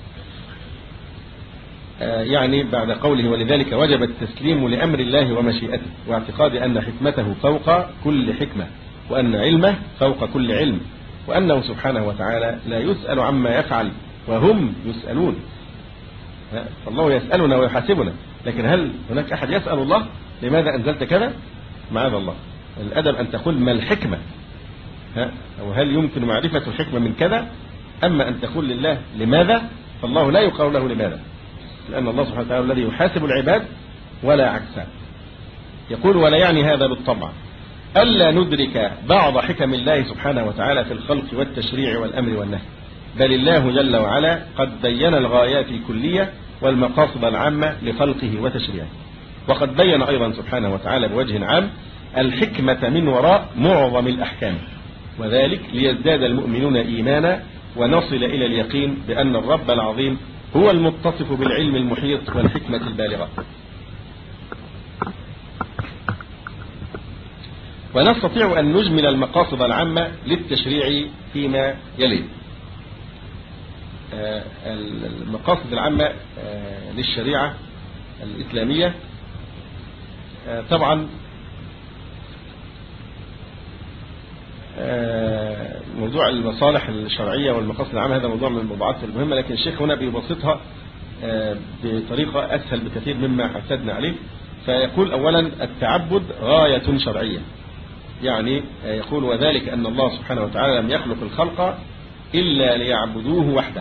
يعني بعد قوله ولذلك وجب التسليم لأمر الله ومشيئته، واعتقاد أن حكمته فوق كل حكمة، وأن علمه فوق كل علم، وأنه سبحانه وتعالى لا يسأل عما يفعل وهم يسألون. فالله يسألنا ويحاسبنا، لكن هل هناك أحد يسأل الله لماذا أنزلت كذا؟ معاذ الله. الأدب أن تقول ما الحكمة، أو هل يمكن معرفة الحكمة من كذا؟ أما أن تقول لله لماذا، فالله لا يقال له لماذا، لأن الله سبحانه وتعالى الذي يحاسب العباد ولا عكسه. يقول ولا يعني هذا بالطبع ألا ندرك بعض حكم الله سبحانه وتعالى في الخلق والتشريع والأمر والنهي، بل الله جل وعلا قد بين الغايات الكلية والمقاصد العامة لخلقه وتشريعه، وقد بين أيضا سبحانه وتعالى بوجه عام الحكمة من وراء معظم الأحكام، وذلك ليزداد المؤمنون إيمانا ونصل إلى اليقين بأن الرب العظيم هو المتصف بالعلم المحيط والحكمة البالغة. ونستطيع أن نجمل المقاصد العامة للتشريع فيما يلي. المقاصد العامة للشريعة الإسلامية طبعا موضوع المصالح الشرعية والمقاصد العامة هذا موضوع من الموضوعات المهمة، لكن الشيخ هنا بيبسطها بطريقة أسهل بكثير مما حسدنا عليه. فيقول أولا التعبد غاية شرعية، يعني يقول وذلك أن الله سبحانه وتعالى لم يخلق الخلق إلا ليعبدوه وحده،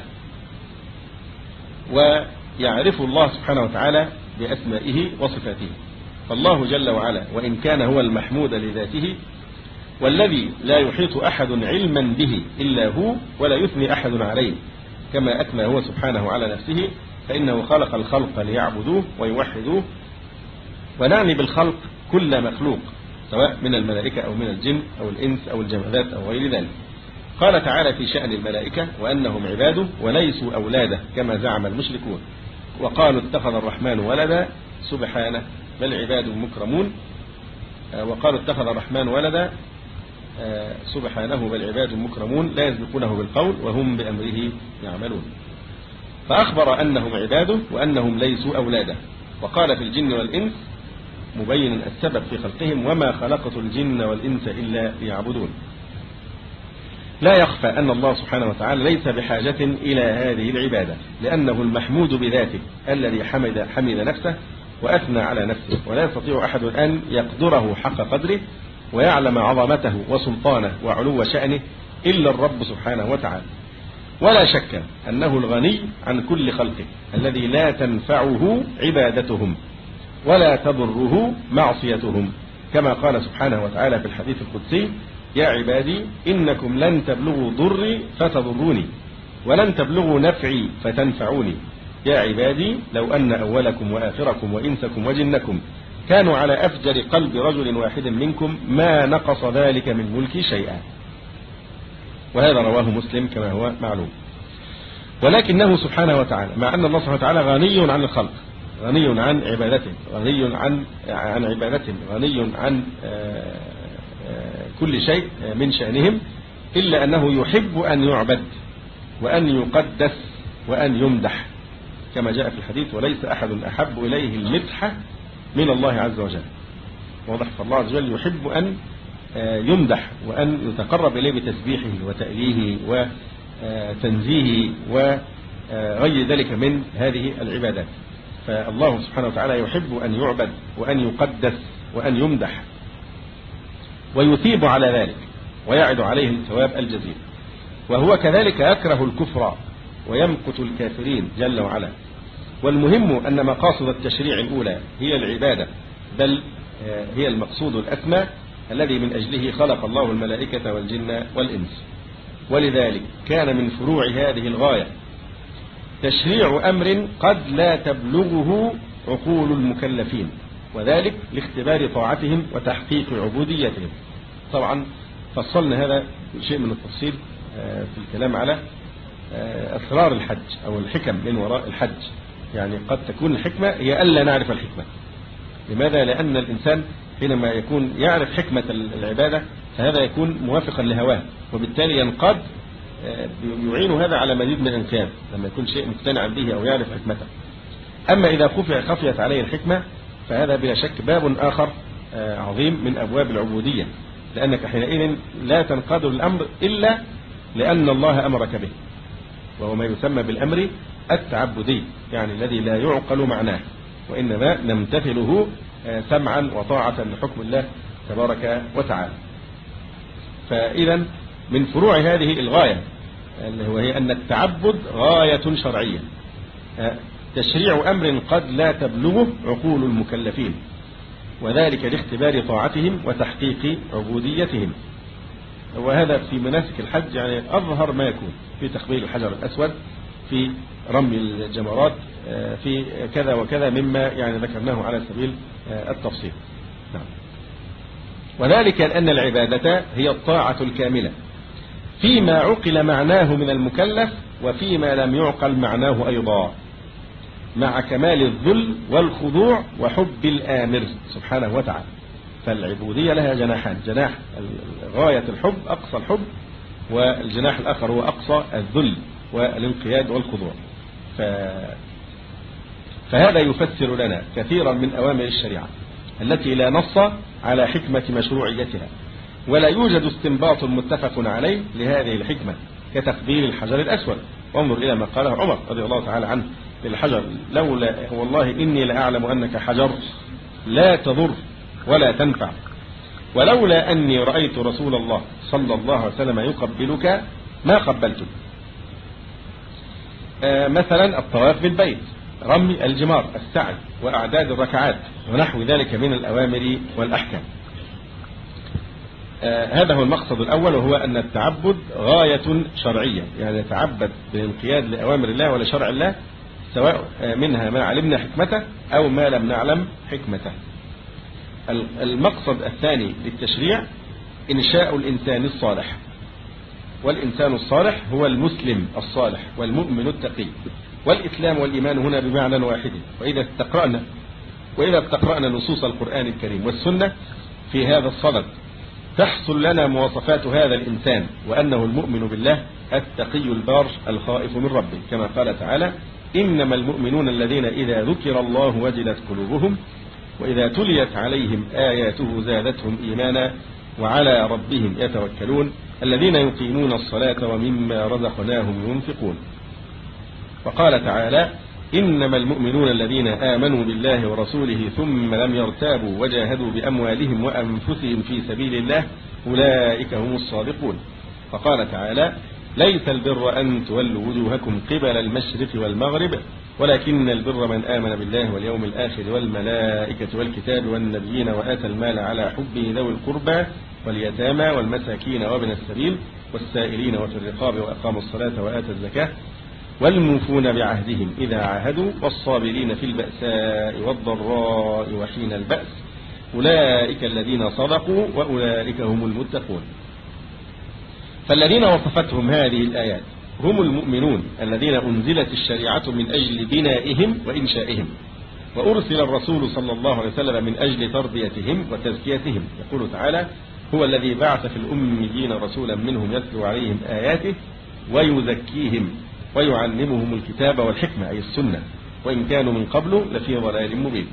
ويعرفوا الله سبحانه وتعالى بأسمائه وصفاته. فالله جل وعلا وإن كان هو المحمود لذاته والذي لا يحيط أحد علما به إلا هو ولا يثني أحد عليه كما أثنى هو سبحانه على نفسه، فإنه خلق الخلق ليعبدوه ويوحدوه. ونعني بالخلق كل مخلوق سواء من الملائكة أو من الجن أو الإنس أو الجمادات أو غير ذلك. قال تعالى في شأن الملائكة وأنهم عباده وليسوا أولاده كما زعم المشركون، وقالوا اتخذ الرحمن ولدا سبحانه بل عباد مكرمون، وقالوا اتخذ الرحمن ولدا سبحانه بل عباد مكرمون لا يسبقونه بالقول وهم بأمره يعملون. فأخبر أنهم عباده وأنهم ليسوا أولاده، وقال في الجن والإنس مبينا السبب في خلقهم وما خلقت الجن والإنس إلا ليعبدون. لا يخفى أن الله سبحانه وتعالى ليس بحاجة إلى هذه العبادة، لأنه المحمود بذاته الذي حمد, حمد نفسه وأثنى على نفسه، ولا يستطيع أحد أن يقدره حق قدره ويعلم عظمته وسلطانه وعلو شأنه إلا الرب سبحانه وتعالى. ولا شك أنه الغني عن كل خلقه الذي لا تنفعه عبادتهم ولا تضره معصيتهم، كما قال سبحانه وتعالى في الحديث القدسي يا عبادي إنكم لن تبلغوا ضري فتضروني ولن تبلغوا نفعي فتنفعوني. يا عبادي لو أن أولكم وآخركم وإنسكم وجنكم كانوا على أفجر قلب رجل واحد منكم ما نقص ذلك من ملكي شيئا. وهذا رواه مسلم كما هو معلوم. ولكنه سبحانه وتعالى مع أن الله سبحانه وتعالى غني عن الخلق غني عن عبادته، غني عن عن عبادتهم، غني عن كل شيء من شأنهم، إلا أنه يحب أن يعبد وأن يقدس وأن يمدح، كما جاء في الحديث: وليس أحد أحب إليه المدح من الله عز وجل. واضح؟ فالله عز وجل يحب أن يمدح وأن يتقرب إليه بتسبيحه وتأليهه وتنزيهه وغير ذلك من هذه العبادات. فالله سبحانه وتعالى يحب أن يعبد وأن يقدس وأن يمدح، ويثيب على ذلك ويعد عليه الثواب الجزيل. وهو كذلك يكره الكفر ويمقت الكافرين جل وعلا. والمهم أن مقاصد التشريع الأولى هي العبادة، بل هي المقصود الأسمى الذي من أجله خلق الله الملائكة والجن والإنس. ولذلك كان من فروع هذه الغاية تشريع أمر قد لا تبلغه عقول المكلفين، وذلك لاختبار طاعتهم وتحقيق عبوديتهم. طبعا فصلنا هذا شيء من التفصيل في الكلام على أسرار الحج أو الحكم من وراء الحج. يعني قد تكون الحكمة هي ألا نعرف الحكمة. لماذا؟ لأن الإنسان حينما يكون يعرف حكمة العبادة فهذا يكون موافقا لهواه، وبالتالي ينقاد يعين هذا على مزيد من الانقياد لما يكون شيء مقتنع به أو يعرف حكمته. أما إذا خفي خفيت عليه الحكمة فهذا بلا شك باب آخر عظيم من أبواب العبودية، لأنك حينئذ لا تنقاد الأمر إلا لأن الله أمرك به، وهو ما يسمى بالأمر التعبدي، يعني الذي لا يعقل معناه، وإنما نمتثله سمعا وطاعة لحكم الله تبارك وتعالى. فإذا من فروع هذه الغاية وهي أن التعبد غاية شرعية، تشريع أمر قد لا تبلغه عقول المكلفين، وذلك لاختبار طاعتهم وتحقيق عبوديتهم. وهذا في مناسك الحج يعني أظهر ما يكون، في تقبيل الحجر الأسود، في رمي الجمرات، في كذا وكذا مما يعني ذكرناه على سبيل التفصيل. نعم. وذلك لأن العبادة هي الطاعة الكاملة فيما عقل معناه من المكلف وفيما لم يعقل معناه أيضا، مع كمال الذل والخضوع وحب الآمر سبحانه وتعالى. فالعبودية لها جناحان: جناح غاية الحب أقصى الحب، والجناح الآخر هو أقصى الذل والانقياد والخضوع. ف... فهذا يفسر لنا كثيرا من أوامر الشريعة التي لا نص على حكمة مشروعيتها، ولا يوجد استنباط متفق عليه لهذه الحكمة، كتقبيل الحجر الأسود. وانظر إلى ما قاله عمر رضي الله تعالى عنه للحجر: لولا والله إني لأعلم أنك حجر لا تضر ولا تنفع، ولولا أني رأيت رسول الله صلى الله عليه وسلم يقبلك ما قبلتك. آه مثلا الطواف بالبيت، رمي الجمار، السعي، وأعداد الركعات، ونحو ذلك من الأوامر والأحكام. آه هذا هو المقصد الأول، وهو أن التعبد غاية شرعية، يعني يتعبد بالانقياد لأوامر الله ولشرع الله، سواء منها ما علمنا حكمته أو ما لم نعلم حكمته. المقصد الثاني للتشريع إنشاء الإنسان الصالح، والإنسان الصالح هو المسلم الصالح والمؤمن التقي. والإسلام والإيمان هنا بمعنى واحد. وإذا استقرأنا وإذا استقرأنا نصوص القرآن الكريم والسنة في هذا الصدد تحصل لنا مواصفات هذا الإنسان، وأنه المؤمن بالله التقي البار الخائف من ربه، كما قال تعالى: إنما المؤمنون الذين إذا ذكر الله وجلت قلوبهم وإذا تليت عليهم آياته زادتهم إيمانا وعلى ربهم يتوكلون الذين يقيمون الصلاة ومما رزقناهم ينفقون. وقال تعالى: إنما المؤمنون الذين آمنوا بالله ورسوله ثم لم يرتابوا وجاهدوا بأموالهم وأنفسهم في سبيل الله أولئك هم الصادقون. وقال تعالى: ليس البر أن تولوا وجوهكم قبل المشرق والمغرب ولكن البر من آمن بالله واليوم الآخر والملائكة والكتاب والنبيين وآتى المال على حبه ذوي القربى واليتامى والمساكين وابن السبيل والسائلين وفي الرقاب وأقاموا الصلاة وآتى الزكاة والموفون بعهدهم إذا عاهدوا والصابرين في البأساء والضراء وحين البأس أولئك الذين صدقوا وأولئك هم المتقون. فالذين وصفتهم هذه الآيات هم المؤمنون الذين أنزلت الشريعة من أجل بنائهم وإنشائهم، وأرسل الرسول صلى الله عليه وسلم من أجل تربيتهم وتزكيتهم. يقول تعالى: هو الذي بعث في الأميين رسولا منهم يتلو عليهم آياته ويزكيهم ويعلمهم الكتاب والحكمة، أي السنة، وإن كانوا من قبل لفي ضلال مبين.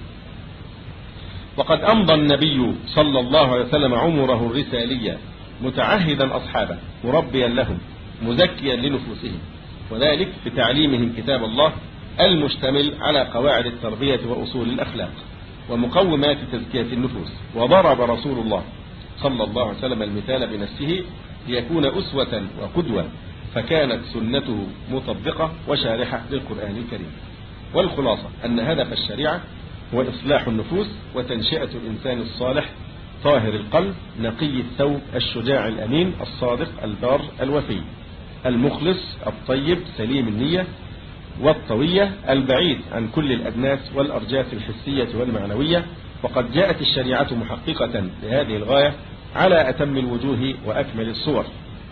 وقد أمضى النبي صلى الله عليه وسلم عمره الرسالية متعهدا أصحابه مربيا لهم مزكيا لنفوسهم، وذلك بتعليمهم كتاب الله المشتمل على قواعد التربية وأصول الأخلاق ومقومات تزكية النفوس. وضرب رسول الله صلى الله عليه وسلم المثال بنفسه ليكون أسوة وقدوة، فكانت سنته مطبقة وشارحة للقرآن الكريم. والخلاصة أن هدف الشريعة هو إصلاح النفوس وتنشئة الإنسان الصالح طاهر القلب نقي الثوب الشجاع الأمين الصادق البار الوفي المخلص الطيب سليم النية والطوية البعيد عن كل الأدناس والأرجاس الحسية والمعنوية. وقد جاءت الشريعة محققة لهذه الغاية على أتم الوجوه وأكمل الصور.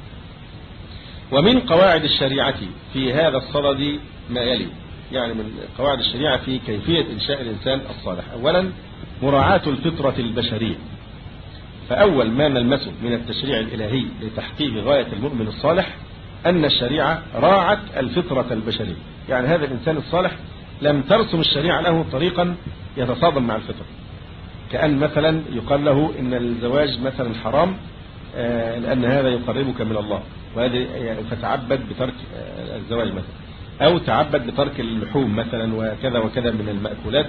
ومن قواعد الشريعة في هذا الصدد ما يلي، يعني من قواعد الشريعة في كيفية إنشاء الإنسان الصالح. أولا مراعاة الفطرة البشرية، فأول ما نلمسه من التشريع الإلهي لتحقيق غاية المؤمن الصالح أن الشريعة راعت الفطرة البشرية، يعني هذا الإنسان الصالح لم ترسم الشريعة له طريقا يتصادم مع الفطرة، كأن مثلا يقال له إن الزواج مثلا حرام لأن هذا يقربك من الله وهذا فتعبد بترك الزواج مثلا، أو تعبد بترك اللحوم مثلا وكذا وكذا من المأكولات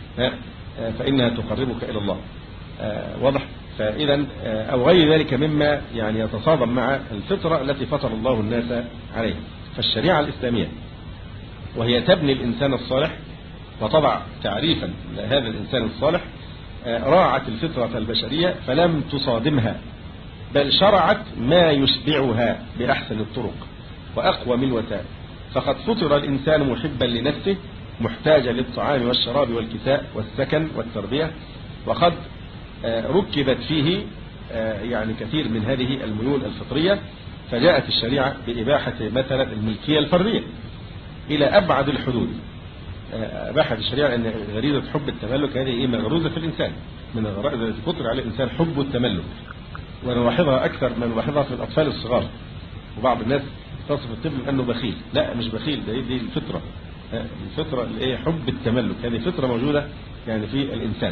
فإنها تقربك إلى الله. واضح؟ فإذا أو غير ذلك مما يعني يتصادم مع الفطرة التي فطر الله الناس عليها. فالشريعة الإسلامية وهي تبني الإنسان الصالح وتضع تعريفا لهذا الإنسان الصالح راعت الفطرة البشرية فلم تصادمها، بل شرعت ما يشبعها بأحسن الطرق وأقوى من الوسائل. فقد فطر الإنسان محبا لنفسه محتاجا للطعام والشراب والكساء والسكن والتربية، وقد ركبت فيه يعني كثير من هذه الميول الفطرية، فجاءت الشريعة بإباحة مثلا الملكية الفردية إلى أبعد الحدود. أباحت الشريعة أن غريزة حب التملك هذه مغروزة في الإنسان، من الغرائز التي فطر على الإنسان حب التملك، ونلاحظها أكثر من نلاحظها في الأطفال الصغار. وبعض الناس تصف الطفل أنه بخيل، لا مش بخيل، ده دي الفطرة، الفطرة اللي هي حب التملك، هذه فطرة موجودة يعني في الإنسان.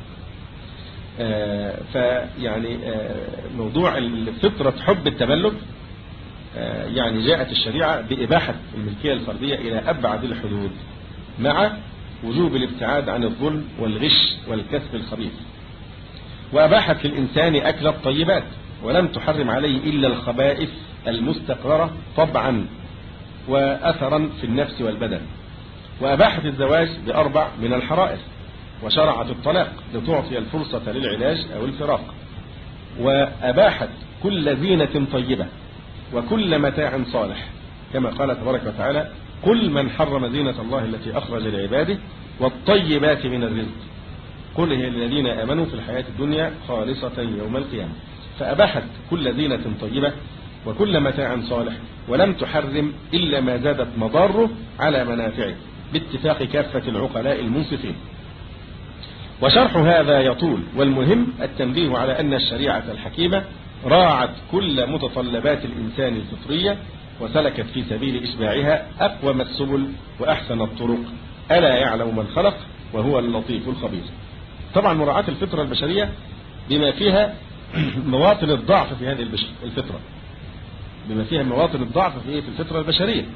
آه فيعني آه موضوع فطرة حب التملك آه يعني جاءت الشريعة بإباحة الملكية الفردية إلى أبعد الحدود، مع وجوب الابتعاد عن الظلم والغش والكسب الخبيث. وأباحت للإنسان أكل الطيبات ولم تحرم عليه إلا الخبائث المستقرة طبعا وأثرا في النفس والبدن. وأباحت الزواج بأربع من الحرائر، وشرعت الطلاق لتعطي الفرصة للعلاج أو الفراق. وأباحت كل زينة طيبة وكل متاع صالح، كما قال تبارك وتعالى: قل من حرم زينة الله التي أخرج لعباده والطيبات من الرزق قل هي للذين آمنوا في الحياة الدنيا خالصة يوم القيامة. فأباحت كل زينة طيبة وكل متاع صالح، ولم تحرم إلا ما زادت مضاره على منافعه باتفاق كافة العقلاء المنصفين. وشرح هذا يطول، والمهم التنبيه على أن الشريعة الحكيمة راعت كل متطلبات الإنسان الفطرية وسلكت في سبيل إشباعها أقوم السبل وأحسن الطرق، ألا يعلم من خلق وهو اللطيف الخبير. طبعا مراعاة الفطرة البشرية بما فيها مواطن الضعف في هذه الفطرة، بما فيها مواطن الضعف في الفطرة البشرية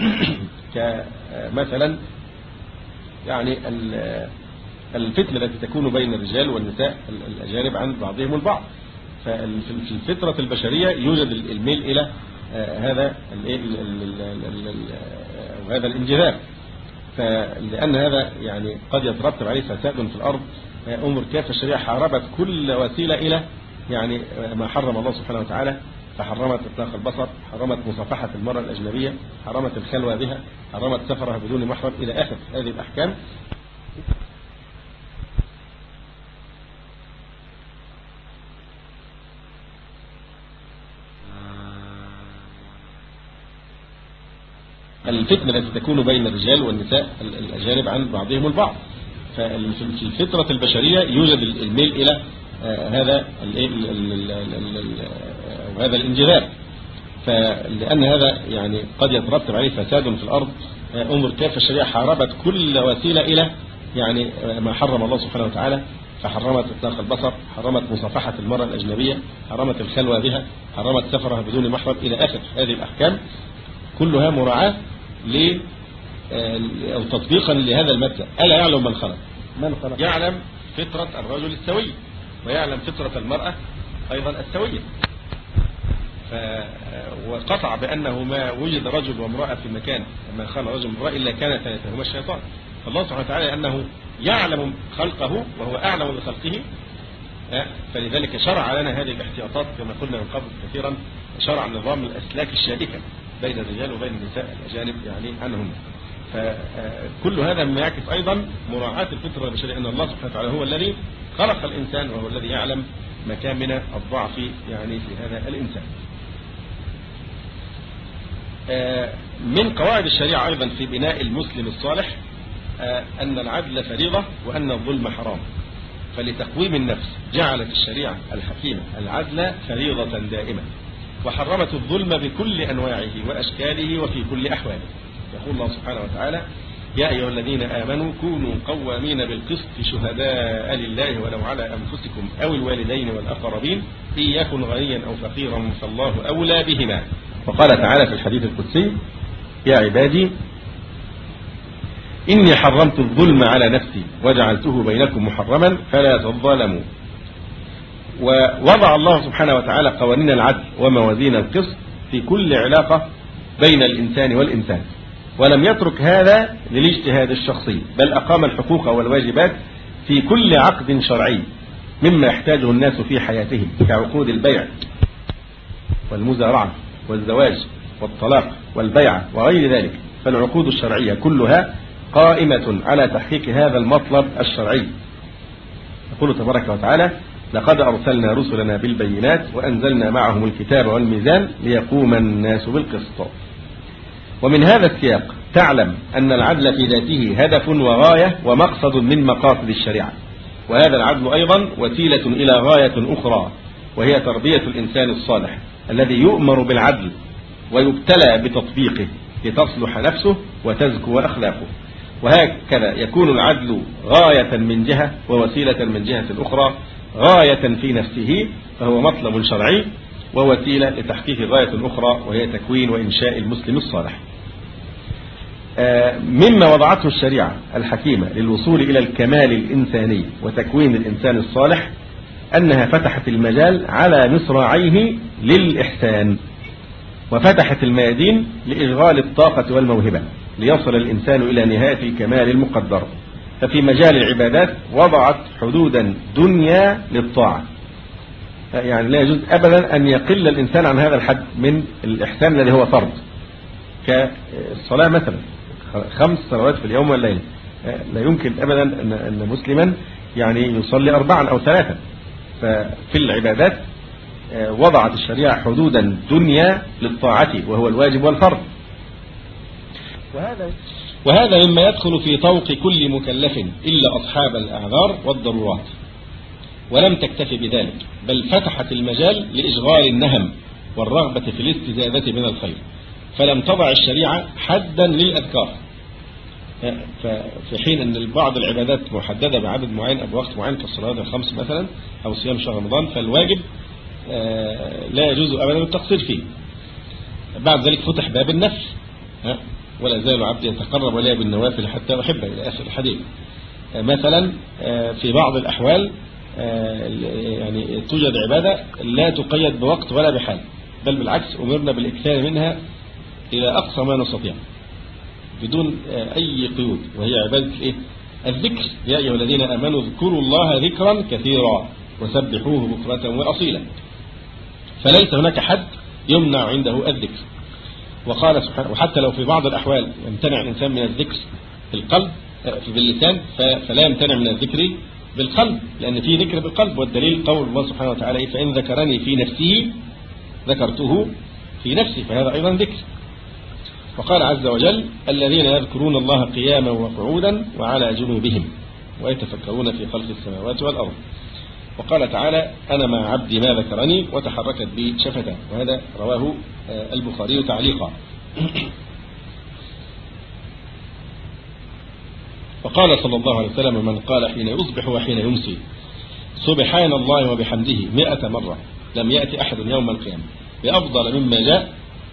كمثلا يعني الفتنة التي تكون بين الرجال والنساء الأجانب عن بعضهم البعض. ففي الفطرة البشرية يوجد الميل إلى هذا وهذا الانجذاب، فلأن هذا يعني قد يترتب عليه فساد في الأرض أمر كافة. الشريعة حاربت كل وسيلة إلى يعني ما حرم الله سبحانه وتعالى، فحرمت إطلاق البصر، حرمت مصافحة المرأة الأجنبية، حرمت الخلوة بها، حرمت سفرها بدون محرم، إلى آخر هذه الأحكام. الفتنة التي تكون بين الرجال والنساء الأجانب عن بعضهم البعض. ففي الفطرة البشرية يوجد الميل إلى هذا وهذا الانجذاب، فلأن هذا يعني قد يترتب عليه فساد في الأرض. انظر كيف الشريعة حاربت كل وسيلة إلى يعني ما حرم الله سبحانه وتعالى، فحرمت إطلاق البصر، حرمت مصافحة المرأة الأجنبية، حرمت الخلوة بها، حرمت سفرها بدون محرم، إلى آخر هذه الأحكام كلها مراعاة ل أو تطبيقا لهذا المبدأ. ألا يعلم من خلق؟ من خلق؟ يعلم فطرة الرجل السوي، ويعلم فطرة المرأة أيضا السوية. وقطع بأنه ما وجد رجل وامرأة في مكان ما خلق رجل وامرأة إلا كانت ثلاثهما الشيطان. فالله سبحانه وتعالى أنه يعلم خلقه وهو أعلم بخلقه، فلذلك شرع لنا هذه الاحتياطات كما قلنا من قبل كثيرا. شرع نظام الأسلاك الشائكة بين الرجال وبين النساء الأجانب يعني عنهم. فكل هذا ما يعكس أيضا مراعاة الفطرة البشرية، أن الله سبحانه وتعالى هو الذي خلق الإنسان وهو الذي يعلم مكامن الضعف يعني في هذا الإنسان. من قواعد الشريعة أيضا في بناء المسلم الصالح أن العدل فريضة وأن الظلم حرام. فلتقويم النفس جعلت الشريعة الحكيمة العدل فريضة دائمة، وحرمت الظلم بكل أنواعه وأشكاله وفي كل أحواله. يقول الله سبحانه وتعالى: يا أيها الذين آمنوا كونوا قوامين بالقسط شهداء لله ولو على أنفسكم أو الوالدين والأقربين إن يكن غنيا أو فقيرا فالله أولى بهما. وقال تعالى في الحديث القدسي: يا عبادي إني حرمت الظلم على نفسي وجعلته بينكم محرما فلا تظالموا. ووضع الله سبحانه وتعالى قوانين العدل وموازين القسط في كل علاقة بين الإنسان والإنسان، ولم يترك هذا للاجتهاد الشخصي، بل أقام الحقوق والواجبات في كل عقد شرعي مما يحتاجه الناس في حياتهم كعقود البيع والمزارعة والزواج والطلاق والبيعة وغير ذلك. فالعقود الشرعية كلها قائمة على تحقيق هذا المطلب الشرعي. يقول تبارك وتعالى: لقد أرسلنا رسلنا بالبينات وأنزلنا معهم الكتاب والميزان ليقوم الناس بالقسط. ومن هذا السياق تعلم أن العدل في ذاته هدف وغاية ومقصد من مقاصد الشريعة، وهذا العدل أيضا وسيلة إلى غاية أخرى، وهي تربية الإنسان الصالح الذي يؤمر بالعدل ويبتلى بتطبيقه لتصلح نفسه وتزكو أخلاقه. وهكذا يكون العدل غاية من جهة ووسيلة من جهة أخرى. غاية في نفسه فهو مطلب شرعي، ووسيلة لتحقيق غاية أخرى وهي تكوين وإنشاء المسلم الصالح. مما وضعته الشريعة الحكيمة للوصول إلى الكمال الإنساني وتكوين الإنسان الصالح أنها فتحت المجال على مصراعيه للإحسان، وفتحت الميادين لإشغال الطاقة والموهبة ليصل الإنسان إلى نهاية الكمال المقدر. ففي مجال العبادات وضعت حدودا دنيا للطاعة، يعني لا يجوز أبدا أن يقل الإنسان عن هذا الحد من الإحسان الذي هو فرض، كالصلاة مثلا خمس صلوات في اليوم والليل. لا يمكن أبدا أن مسلما يعني يصلي أربعا أو ثلاثا. ففي العبادات وضعت الشريعة حدودا دنيا للطاعة وهو الواجب والفرض. وهذا وهذا مما يدخل في طوق كل مكلف إلا أصحاب الأعذار والضرورات. ولم تكتفي بذلك، بل فتحت المجال لإشغال النهم والرغبة في الاستزادة من الخير، فلم تضع الشريعة حدا للأذكار. ففي حين أن بعض العبادات محددة بعدد معين أو وقت معين كالصلاة الخمس مثلا أو صيام شهر رمضان، فالواجب لا يجوز أبدا التقصير فيه. بعد ذلك فتح باب النفل: ولا زال عبد يتقرب إلي بالنوافل حتى أحبه، إلى آخر الحديث. مثلا في بعض الأحوال يعني توجد عبادة لا تقيد بوقت ولا بحال، بل بالعكس أمرنا بالإكثار منها إلى أقصى ما نستطيع بدون أي قيود، وهي عبادة إيه؟ الذكر. يا أيها الذين آمنوا اذكروا الله ذكرا كثيرا وسبحوه بكرة وأصيلا. فليس هناك حد يمنع عنده الذكر. وقال سبحانه: وحتى لو في بعض الأحوال يمتنع الإنسان من الذكر في القلب في باللسان فلا يمتنع من الذكر بالقلب، لأن في ذكر بالقلب. والدليل قول الله سبحانه وتعالى: فإن ذكرني في نفسه ذكرته في نفسي، فهذا أيضا ذكر. وقال عز وجل: الذين يذكرون الله قياما وقعودا وعلى جنوبهم ويتفكرون في خلق السماوات والأرض. وقال تعالى أنا مع عبدي ما ذكرني وتحركت بي شفتاه، وهذا رواه البخاري تعليقا. وقال صلى الله عليه وسلم من قال حين يصبح وحين يمسي سبحان الله وبحمده مئة مرة لم يأتي أحد يوم القيامة بأفضل مما جاء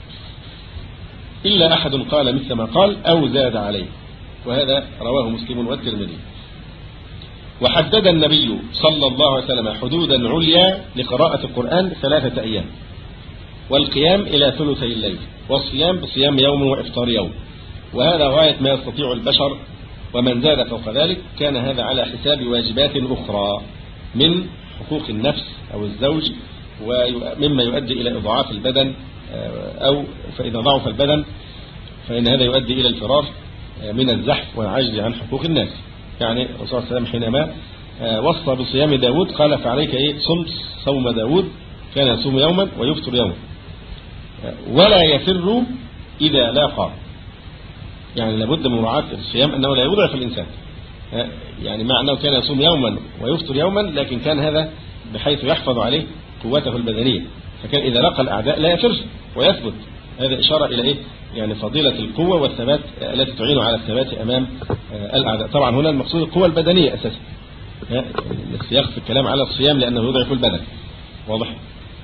إلا أحد قال مثل ما قال أو زاد عليه، وهذا رواه مسلم والترمذي. وحدد النبي صلى الله عليه وسلم حدودا عليا لقراءة القرآن ثلاثة أيام، والقيام إلى ثلثي الليل، والصيام بصيام يوم وإفطار يوم، وهذا غاية ما يستطيع البشر، ومن زاد فوق ذلك كان هذا على حساب واجبات أخرى من حقوق النفس أو الزوج، ومما يؤدي إلى إضعاف البدن، أو فإذا ضعف البدن فإن هذا يؤدي إلى الفرار من الزحف والعجز عن حقوق الناس. يعني الرسول صلى الله عليه وسلم حينما وصى بصيام داود قال فعليك إيه صمت صوم داود كان يصوم يوما ويفطر يوما ولا يفر إذا لاقى. يعني لابد من مراعاة الصيام أنه لا يضعف الإنسان، يعني مع أنه كان يصوم يوما ويفطر يوما لكن كان هذا بحيث يحفظ عليه قوته البدنية، فكان إذا لقى الأعداء لا يفر ويثبت. هذا إشارة إلى إيه؟ يعني فضيلة القوة والثبات التي تعين على الثبات أمام الأعداء. طبعا هنا المقصود القوة البدنية أساسا، السياق في الكلام على الصيام لأنه يضعف البدن، واضح.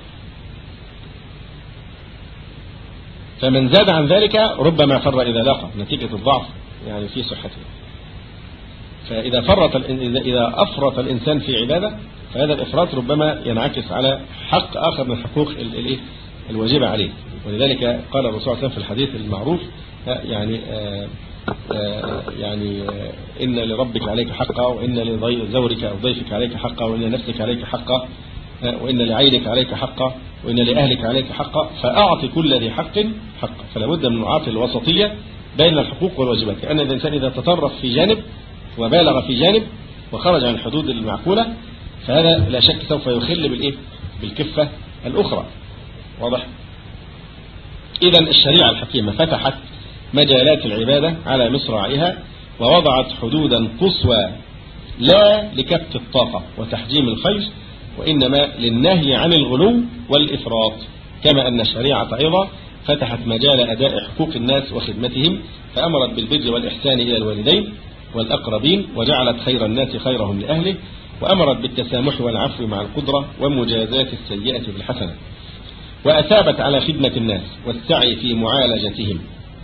فمن زاد عن ذلك ربما فر إذا لاقى نتيجة الضعف يعني في صحته. فإذا فرط إذا أفرط الإنسان في عبادة فهذا الإفراط ربما ينعكس على حق آخر من حقوق الواجبة عليه. ولذلك قال الرسول صلى الله عليه وسلم في الحديث المعروف يعني آآ آآ يعني آآ إن لربك عليك حقا، وإن لزورك أو ضيفك عليك حقا، وإن لنفسك عليك حقا، وإن لعينك عليك حقا، وإن لأهلك عليك حقا، فأعطي كل ذي حق حقا. فلا بد من معاطي الوسطية بين الحقوق والواجبات، لأن الإنسان إذا تطرف في جانب وبالغ في جانب وخرج عن الحدود المعقولة فهذا لا شك سوف يخل بالإيه؟ بالكفة الأخرى، واضح. إذا الشريعة الحكيمة فتحت مجالات العبادة على مصراعيها ووضعت حدودا قصوى لا لكبت الطاقة وتحجيم الخير، وإنما للنهي عن الغلو والإفراط. كما أن الشريعة أيضا فتحت مجال أداء حقوق الناس وخدمتهم، فأمرت بالبر والإحسان إلى الوالدين والأقربين، وجعلت خير الناس خيرهم لأهله، وأمرت بالتسامح والعفو مع القدرة ومجازاة السيئة بالحسنة، وأثابت على خدمة الناس والسعي في معالجتهم،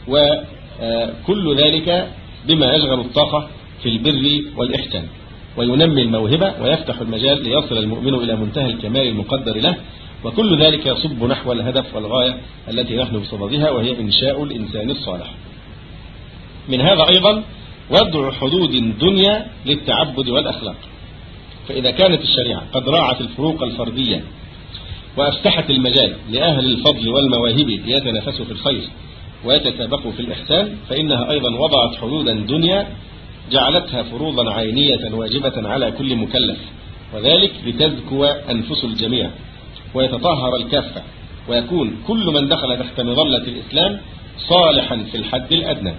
وكل ذلك بما يشغل الطاقة في البر والإحسان وينمي الموهبة ويفتح المجال ليصل المؤمن إلى منتهى الكمال المقدر له، وكل ذلك يصب نحو الهدف والغاية التي نحن بصددها، وهي إنشاء الإنسان الصالح. من هذا أيضا وضع حدود الدنيا للتعبد والأخلاق. فإذا كانت الشريعة قد راعت الفروق الفردية وأفتحت المجال لأهل الفضل والمواهب ليتنافسوا في الخير ويتسابقوا في الإحسان، فإنها أيضا وضعت حدودا دنيا جعلتها فروضا عينية واجبة على كل مكلف، وذلك لتزكو أنفس الجميع ويتطهر الكافة، ويكون كل من دخل تحت مظلة الإسلام صالحا في الحد الأدنى.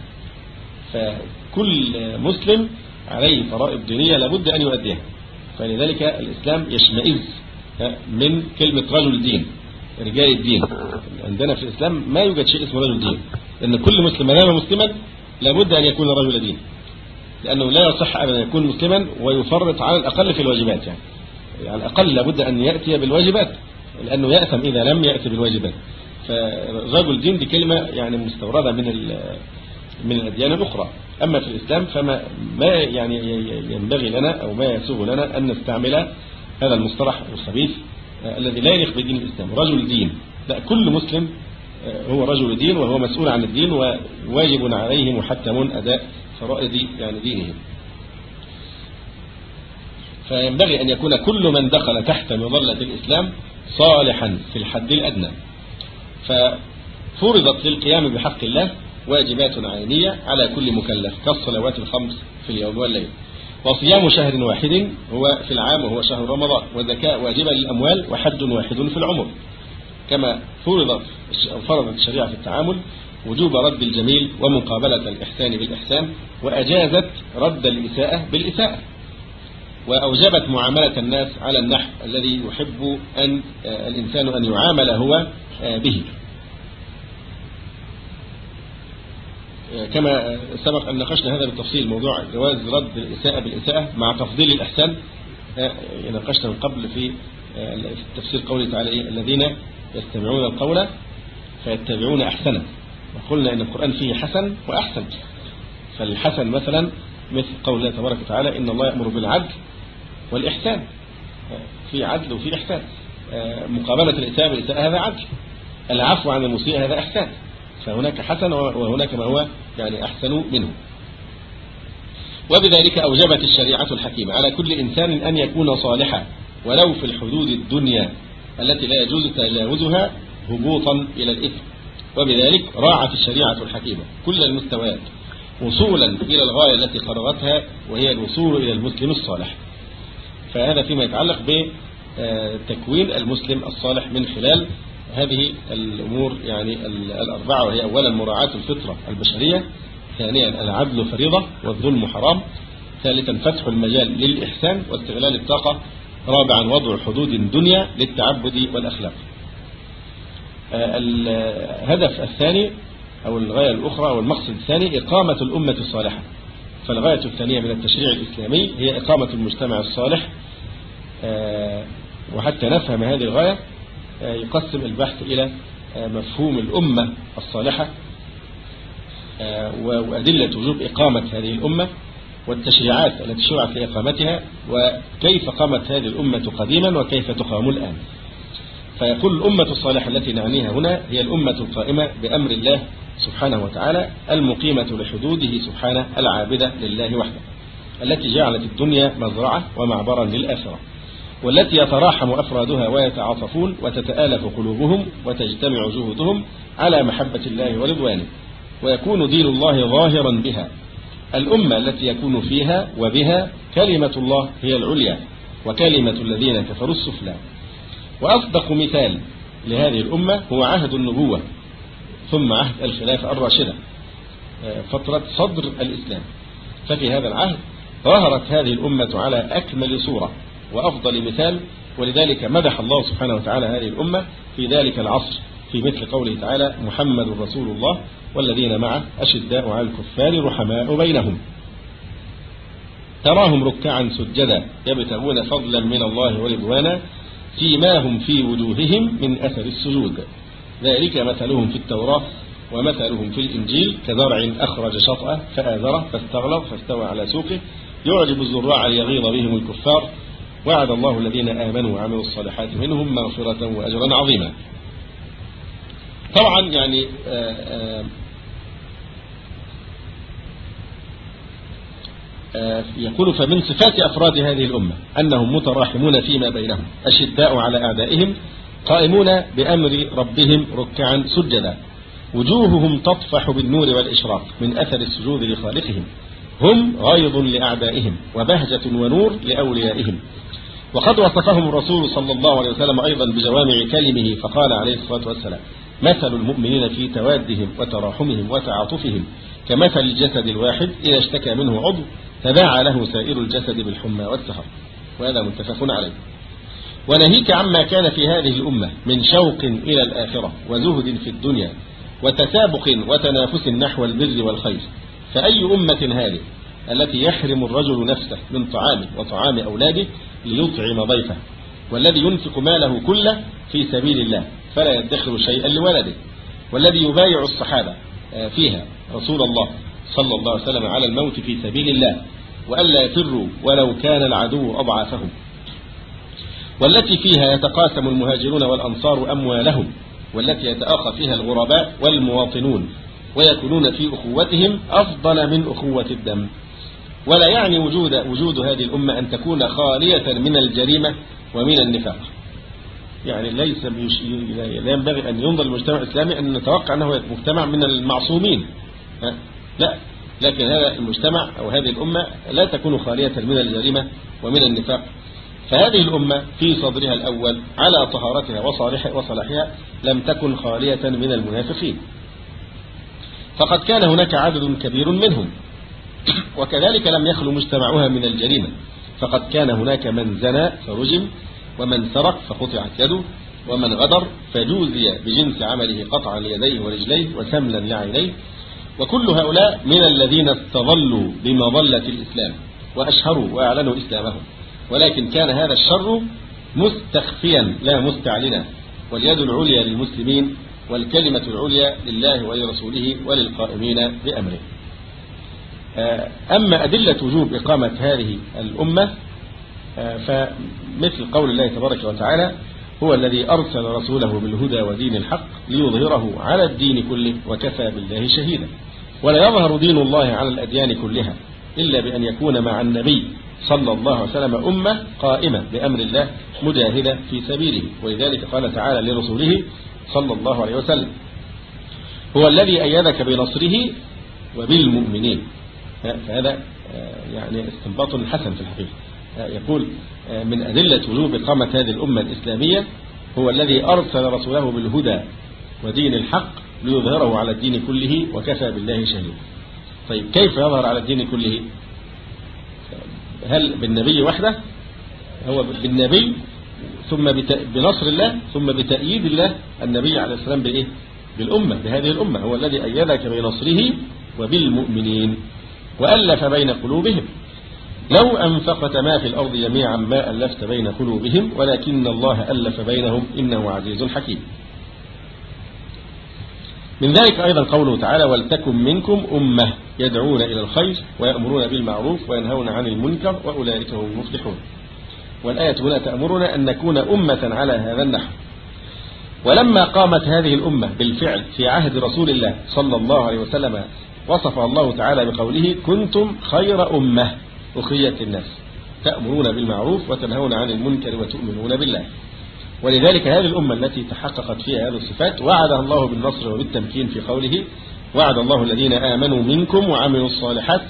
فكل مسلم عليه فرائض دينية لابد أن يؤديها، فلذلك الإسلام يشمئز من كلمة رجل دين، رجال الدين. عندنا في الإسلام ما يوجد شيء اسمه رجل دين، لأن كل مسلم ما دام مسلما لابد أن يكون رجل دين، لأنه لا يصح أن يكون مسلما ويفرط على الأقل في الواجبات. يعني على الأقل لابد أن يأتي بالواجبات، لأنه يأثم إذا لم يأتي بالواجبات. فرجل الدين دي كلمة يعني مستوردة من من الأديان الأخرى. أما في الإسلام فما ما يعني ينبغي لنا أو ما يسوغ لنا أن نستعمل هذا المصطلح الخبيث الذي لا يليق بدين الإسلام، رجل دين. لا، كل مسلم هو رجل دين وهو مسؤول عن الدين، وواجب عليه محتم أداء فرائض يعني دينهم. فينبغي أن يكون كل من دخل تحت مظلة الإسلام صالحا في الحد الأدنى. ففرضت للقيام بحق الله واجبات عينية على كل مكلف كالصلوات الخمس في اليوم والليل، وصيام شهر واحد هو في العام وهو شهر رمضان، وزكاة واجبة للأموال، وحج واحد في العمر. كما فرضت فرضت الشريعة في التعامل وجوب رد الجميل ومقابلة الإحسان بالإحسان، وأجازت رد الإساءة بالإساءة. وأوجبت معاملة الناس على النحو الذي يحب أن الإنسان أن يعامل هو به، كما سبق أن ناقشنا هذا بالتفصيل، موضوع جواز رد الإساءة بالإساءة مع تفضيل الإحسان. ناقشنا من قبل في تفسير قوله تعالى إيه؟ الذين يستمعون القول فيتبعون أحسنه. وقلنا أن القرآن فيه حسن وأحسن، فالحسن مثلا مثل قول الله تبارك وتعالى إن الله يأمر بالعدل والإحسان، في عدل وفي إحسان. مقابلة الإساءة بالإساءة هذا عدل، العفو عن المسيء هذا إحسان، فهناك حسن وهناك ما هو يعني أحسن منه. وبذلك أوجبت الشريعة الحكيمة على كل إنسان أن يكون صالحا ولو في الحدود الدنيا التي لا يجوز تجاوزها هبوطا إلى الإثم. وبذلك راعت الشريعة الحكيمة كل المستويات وصولا إلى الغاية التي قررتها، وهي الوصول إلى المسلم الصالح. فهذا فيما يتعلق بتكوين المسلم الصالح من خلال هذه الأمور يعني الأربعة، وهي أولا مراعاة الفطرة البشرية، ثانيا العدل فريضة والظلم حرام، ثالثا فتح المجال للإحسان واستغلال الطاقة، رابعا وضع حدود دنيا للتعبد والأخلاق. الهدف الثاني أو الغاية الأخرى والمقصد الثاني إقامة الأمة الصالحة. فالغاية الثانية من التشريع الإسلامي هي إقامة المجتمع الصالح. وحتى نفهم هذه الغاية يقسم البحث إلى مفهوم الأمة الصالحة وأدلة وجوب إقامة هذه الأمة، والتشريعات التي شرعت لإقامتها، وكيف قامت هذه الأمة قديما وكيف تقام الآن. فيقول الأمة الصالحة التي نعنيها هنا هي الأمة القائمة بأمر الله سبحانه وتعالى، المقيمة لحدوده سبحانه، العابدة لله وحده، التي جعلت الدنيا مزرعة ومعبرا للآخرة، والتي يتراحم أفرادها ويتعاطفون وتتآلف قلوبهم وتجتمع جهودهم على محبة الله ورضوانه، ويكون دين الله ظاهرا بها. الأمة التي يكون فيها وبها كلمة الله هي العليا، وكلمة الذين كفروا السفلى. وأصدق مثال لهذه الأمة هو عهد النبوة ثم عهد الخلافة الراشدة، فترة صدر الإسلام. ففي هذا العهد ظهرت هذه الأمة على أكمل صورة وأفضل مثال، ولذلك مدح الله سبحانه وتعالى هذه الأمة في ذلك العصر في مثل قوله تعالى محمد رسول الله والذين معه أشداء على الكفار رحماء بينهم تراهم ركعا سجدا يبتغون فضلا من الله ورضوانا سيماهم في وجوههم من أثر السجود ذلك مثلهم في التوراة ومثلهم في الإنجيل كزرع أخرج شطأه فآذره فاستغلظ فاستوى على سوقه يعجب الزراع ليغيظ بهم الكفار وعد الله الذين آمنوا وعملوا الصالحات منهم مغفرة وأجرا عظيما. طبعا يعني آآ آآ يقول فمن صفات أفراد هذه الأمة أنهم متراحمون فيما بينهم أشداء على أعدائهم قائمون بأمر ربهم ركعا سجدا وجوههم تطفح بالنور والإشراق من أثر السجود لخالقهم هم غيظ لأعدائهم وبهجة ونور لأوليائهم. وقد وصفهم الرسول صلى الله عليه وسلم أيضا بجوامع كلمه فقال عليه الصلاة والسلام مثل المؤمنين في توادهم وتراحمهم وتعاطفهم كمثل الجسد الواحد إذا اشتكى منه عضو تداعى له سائر الجسد بالحمى والسهر وهذا متفق عليه. وناهيك عما كان في هذه الأمة من شوق إلى الآخرة وزهد في الدنيا وتسابق وتنافس نحو البر والخير فأي أمة هذه التي يحرم الرجل نفسه من طعامه وطعام أولاده ليطعم ضيفه والذي ينفق ماله كله في سبيل الله فلا يدخر شيئا لولده والذي يبايع الصحابة فيها رسول الله صلى الله عليه وسلم على الموت في سبيل الله وألا يفروا ولو كان العدو أضعافهم والتي فيها يتقاسم المهاجرون والأنصار أموالهم والتي يتآخى فيها الغرباء والمواطنون ويكونون في أخوتهم أفضل من أخوة الدم. ولا يعني وجود وجود هذه الأمة أن تكون خالية من الجريمة ومن النفاق. يعني ليس لا ينبغي أن ينظر المجتمع الإسلامي أن نتوقع أنه مجتمع من المعصومين لا، لكن هذا المجتمع أو هذه الأمة لا تكون خالية من الجريمة ومن النفاق. فهذه الأمة في صدرها الأول على طهارتها وصلاحها لم تكن خالية من المنافقين فقد كان هناك عدد كبير منهم وكذلك لم يخلو مجتمعها من الجريمة فقد كان هناك من زنى فرجم، ومن سرق فقطعت يده، ومن غدر فجوزي بجنس عمله قطعا ليديه ورجليه وسملا لعينيه. وكل هؤلاء من الذين استظلوا بمظلة الإسلام وأشهروا وأعلنوا إسلامهم، ولكن كان هذا الشر مستخفيا لا مستعلنا، واليد العليا للمسلمين والكلمة العليا لله ولرسوله وللقائمين بأمره. أما أدلة وجوب إقامة هذه الأمة فمثل قول الله تبارك وتعالى: هو الذي أرسل رسوله بالهدى ودين الحق ليظهره على الدين كله وكفى بالله شهيدا. ولا يظهر دين الله على الأديان كلها إلا بأن يكون مع النبي صلى الله عليه وسلم أمة قائمة بأمر الله مجاهدة في سبيله. ولذلك قال تعالى لرسوله صلى الله عليه وسلم: هو الذي أيدك بنصره وبالمؤمنين. فهذا يعني استنباط حسن في الحقيقة. يقول من أدلة وجوب إقامة هذه الأمة الإسلامية: هو الذي أرسل رسوله بالهدى ودين الحق ليظهره على الدين كله وكفى بالله شهيدا. طيب كيف يظهر على الدين كله؟ هل بالنبي وحده؟ هو بالنبي ثم بنصر الله ثم بتأييد الله النبي عليه السلام بإيه؟ بالأمة، بهذه الأمة. هو الذي أيدك بنصره وبالمؤمنين وألف بين قلوبهم. لو أنفقت ما في الأرض جميعا ما ألفت بين قلوبهم ولكن الله ألف بينهم إنه عزيز حكيم. من ذلك أيضا قوله تعالى: ولتكن منكم أمة يدعون إلى الخير ويأمرون بالمعروف وينهون عن المنكر وأولئك هم المفلحون. والآية هنا تأمرنا أن نكون أمة على هذا النحو. ولما قامت هذه الأمة بالفعل في عهد رسول الله صلى الله عليه وسلم وصف الله تعالى بقوله: كنتم خير أمة أخرجت الناس تأمرون بالمعروف وتنهون عن المنكر وتؤمنون بالله. ولذلك هذه الأمة التي تحققت فيها هذه الصفات وعدها الله بالنصر وبالتمكين في قوله: وعد الله الذين آمنوا منكم وعملوا الصالحات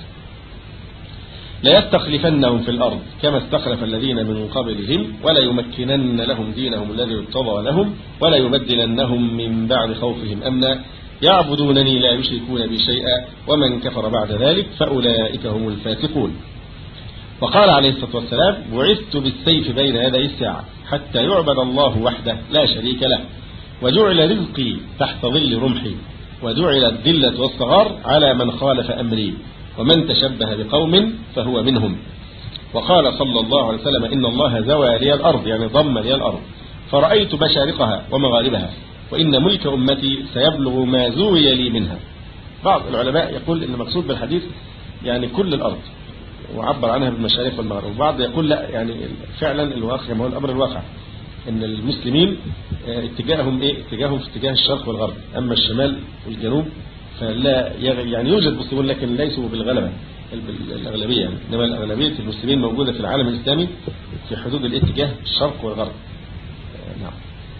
ليستخلفنهم في الأرض كما استخلف الذين من قبلهم ولا يمكنن لهم دينهم الذي ارتضى لهم ولا يبدلنهم من بعد خوفهم أمنا يعبدونني لا يشركون بي شيئا ومن كفر بعد ذلك فأولئك هم الفاسقون. وقال عليه الصلاة والسلام: بعثت بالسيف بين يدي الساعة حتى يعبد الله وحده لا شريك له وجعل رزقي تحت ظل رمحي وجعل الذلة والصغار على من خالف أمري ومن تشبه بقوم فهو منهم. وقال صلى الله عليه وسلم: إن الله زوى لي الأرض، يعني ضم لي الأرض، فرأيت مشارقها ومغاربها وإن ملك أمتي سيبلغ ما زوي لي منها. بعض العلماء يقول إن المقصود بالحديث يعني كل الأرض وعبر عنها بالمشارق والمغارب، وبعض يقول لا، يعني فعلا الواقع ما هو الأمر الواقع إن المسلمين اتجاههم إيه؟ اتجاههم في اتجاه الشرق والغرب، أما الشمال والجنوب فلا يعني يوجد مسلمون لكن ليسوا بالغلبة الأغلبية يعني. إنما الأغلبية المسلمين موجودة في العالم الإسلامي في حدود الاتجاه الشرق والغرب. نعم.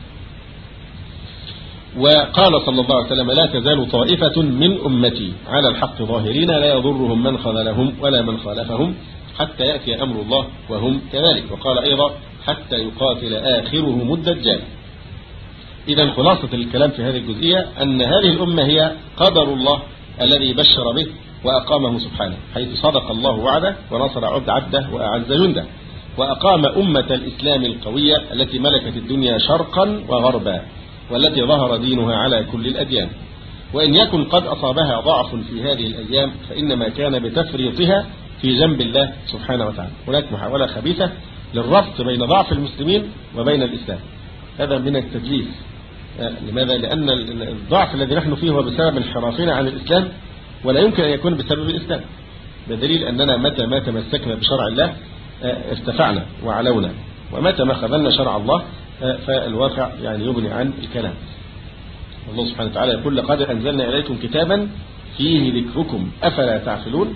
وقال صلى الله عليه وسلم: لا تزال طائفة من أمتي على الحق ظاهرين لا يضرهم من خذلهم ولا من خالفهم حتى يأتي أمر الله وهم كذلك. وقال أيضا: حتى يقاتل آخرهم الدجال. إذا خلاصة الكلام في هذه الجزئية أن هذه الأمة هي قدر الله الذي بشر به وأقامه سبحانه، حيث صدق الله وعده ونصر عبد عبده وأعز جنده، وأقام أمة الإسلام القوية التي ملكت الدنيا شرقا وغربا والتي ظهر دينها على كل الأديان. وإن يكن قد أصابها ضعف في هذه الأيام فإنما كان بتفريطها في جنب الله سبحانه وتعالى. هناك محاولة خبيثة للربط بين ضعف المسلمين وبين الإسلام، هذا من التدليس. لماذا؟ لأن الضعف الذي نحن فيه هو بسبب انحرافنا عن الإسلام ولا يمكن أن يكون بسبب الإسلام، بدليل أننا متى ما تمسكنا بشرع الله ارتفعنا وعلونا، ومتى ما خذلنا شرع الله فالواقع يعني يغني عن الكلام. الله سبحانه وتعالى يقول: لقد أنزلنا إليكم كتابا فيه ذكركم أفلا تعقلون.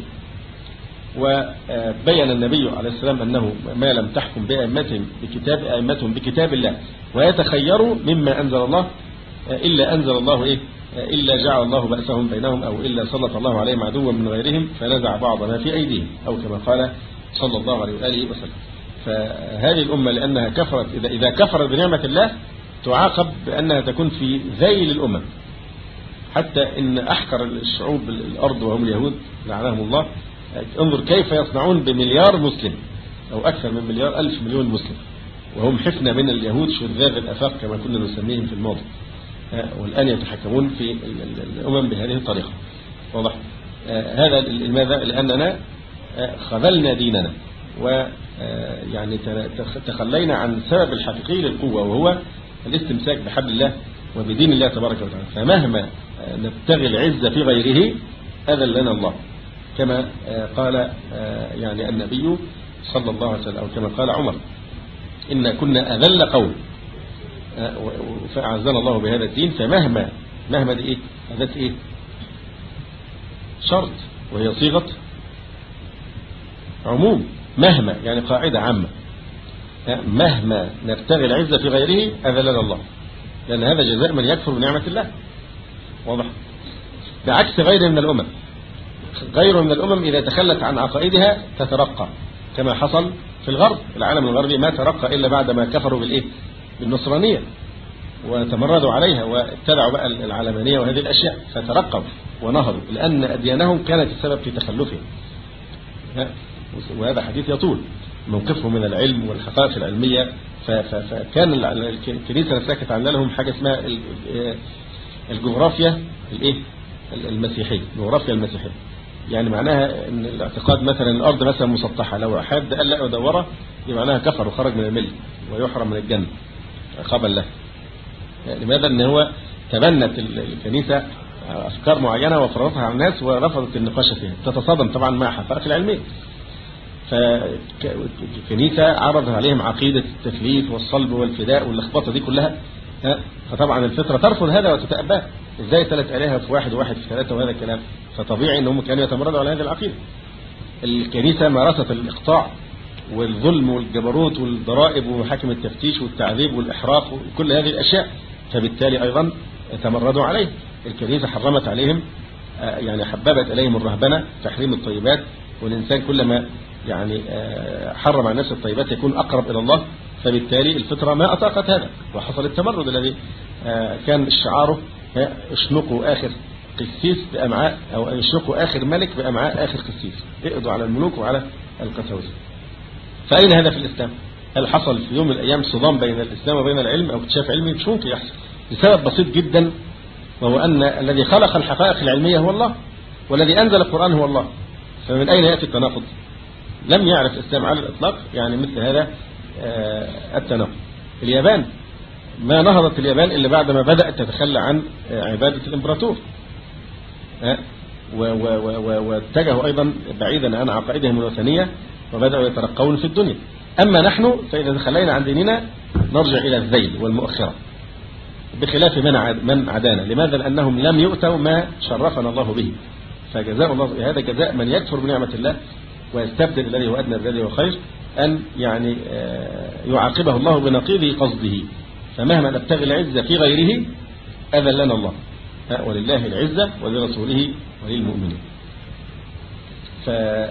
وبين النبي عليه السلام أنه ما لم تحكم بأئمتهم بكتاب أئمتهم بكتاب الله ويتخيروا مما أنزل الله إلا أنزل الله إيه إلا جعل الله بأسهم بينهم أو إلا سلط الله عليهم عدوا من غيرهم فنزع بعض ما في أيديهم أو كما قال صلى الله عليه وآله وسلم. فهذه الأمة لأنها كفرت إذا إذا كفرت بنعمة الله تعاقب بأنها تكون في ذيل الأمم، حتى إن أحقر الشعوب الأرض وهم اليهود لعنهم الله، انظر كيف يصنعون بمليار مسلم أو أكثر من مليار ألف مليون مسلم، وهم حفنة من اليهود شذاذ الآفاق كما كنا نسميهم في الماضي، والآن يتحكمون في الأمم بهذه الطريقة. واضح؟ هذا لماذا؟ لأننا خذلنا ديننا ويعني تخلينا عن السبب الحقيقي للقوة، وهو الاستمساك بحبل الله وبدين الله تبارك وتعالى. فمهما نبتغي العزة في غيره أذلنا الله، كما قال يعني النبي صلى الله عليه وسلم، أو كما قال عمر: إن كنا أذل قوم فأعزنا الله بهذا الدين. فمهما مهما دي إيه؟ هذا إيه؟ شرط، وهي صيغة عموم. مهما يعني قاعدة عامة، مهما نبتغي العزة في غيره أذلنا الله، لأن هذا جزاء من يكفر بنعمة الله. واضح؟ بعكس غيره من الأمم، غيره من الأمم إذا تخلت عن عقائدها تترقى، كما حصل في الغرب. العالم الغربي ما ترقى إلا بعد ما كفروا بالإيه؟ بالنصرانية، وتمردوا عليها واتبعوا بقى العلمانية وهذه الأشياء، فترقوا ونهضوا، لأن أديانهم كانت السبب في تخلفهم. وهذا حديث يطول موقفهم من العلم والحقائق العلمية. فكان الكنيسة نفسها كانت عامله لهم حاجة اسمها الجغرافيا الايه المسيحية، الجغرافيا المسيحية. يعني معناها ان الاعتقاد مثلا الارض مثلا مسطحة، لو حد قال لا ودورة يبقى معناها كفر وخرج من الملة ويحرم من الجنة عقابا له. لماذا؟ ان هو تبنت الكنيسة افكار معينة وفرضتها على الناس ورفضت النقاش فيها، تتصادم طبعا مع حقائق العلمية. فالكنيسة عرضت عليهم عقيدة التثليث والصلب والفداء واللخبطة دي كلها، فطبعا الفطرة ترفض هذا وتتأباه. ازاي ثلاث آلهة في واحد وواحد في ثلاثة وهذا الكلام؟ فطبيعي انهم كانوا يتمردوا على هذه العقيدة. الكنيسة مارست الإقطاع والظلم والجبروت والضرائب ومحاكم التفتيش والتعذيب والإحراق وكل هذه الأشياء، فبالتالي أيضا تمردوا عليه. الكنيسة حرمت عليهم، يعني حببت إليهم الرهبنة، تحريم الطيبات، والإنسان كلما يعني حرم على نفسه الطيبات يكون أقرب إلى الله، فبالتالي الفطرة ما أطاقت هذا، وحصل التمرد الذي كان شعاره: اشنقوا آخر قسيس بأمعاء، أو اشنقوا آخر ملك بأمعاء آخر قسيس، اقضوا على الملوك وعلى القساوسة. فأين هذا في الإسلام؟ هل حصل في يوم من الأيام صدام بين الإسلام وبين العلم أو اكتشاف علمي؟ مش ممكن يحصل، لسبب بسيط جدا، وهو أن الذي خلق الحقائق العلمية هو الله، والذي أنزل القرآن هو الله. فمن أين يأتي التناقض؟ لم يعرف الإسلام على الإطلاق يعني مثل هذا التناقض. اليابان ما نهضت اليابان إلا بعد ما بدأت تتخلى عن عبادة الإمبراطور، واتجهوا أيضا بعيدا عن عقائدهم الوثنية وبدأوا يترقون في الدنيا. أما نحن فإذا تخلينا عن ديننا نرجع إلى الذيل والمؤخرة، بخلاف من عدانا. لماذا؟ لأنهم لم يؤتوا ما شرفنا الله به. فجزاء الله هذا جزاء من يكفر بنعمة الله ويستبدل الذي هو أدنى بالذي هو خير، أن يعني يعاقبه الله بنقيض قصده. فمهما نبتغي العزة في غيره أذلنا الله، ولله العزة ولرسوله وللمؤمنين. ف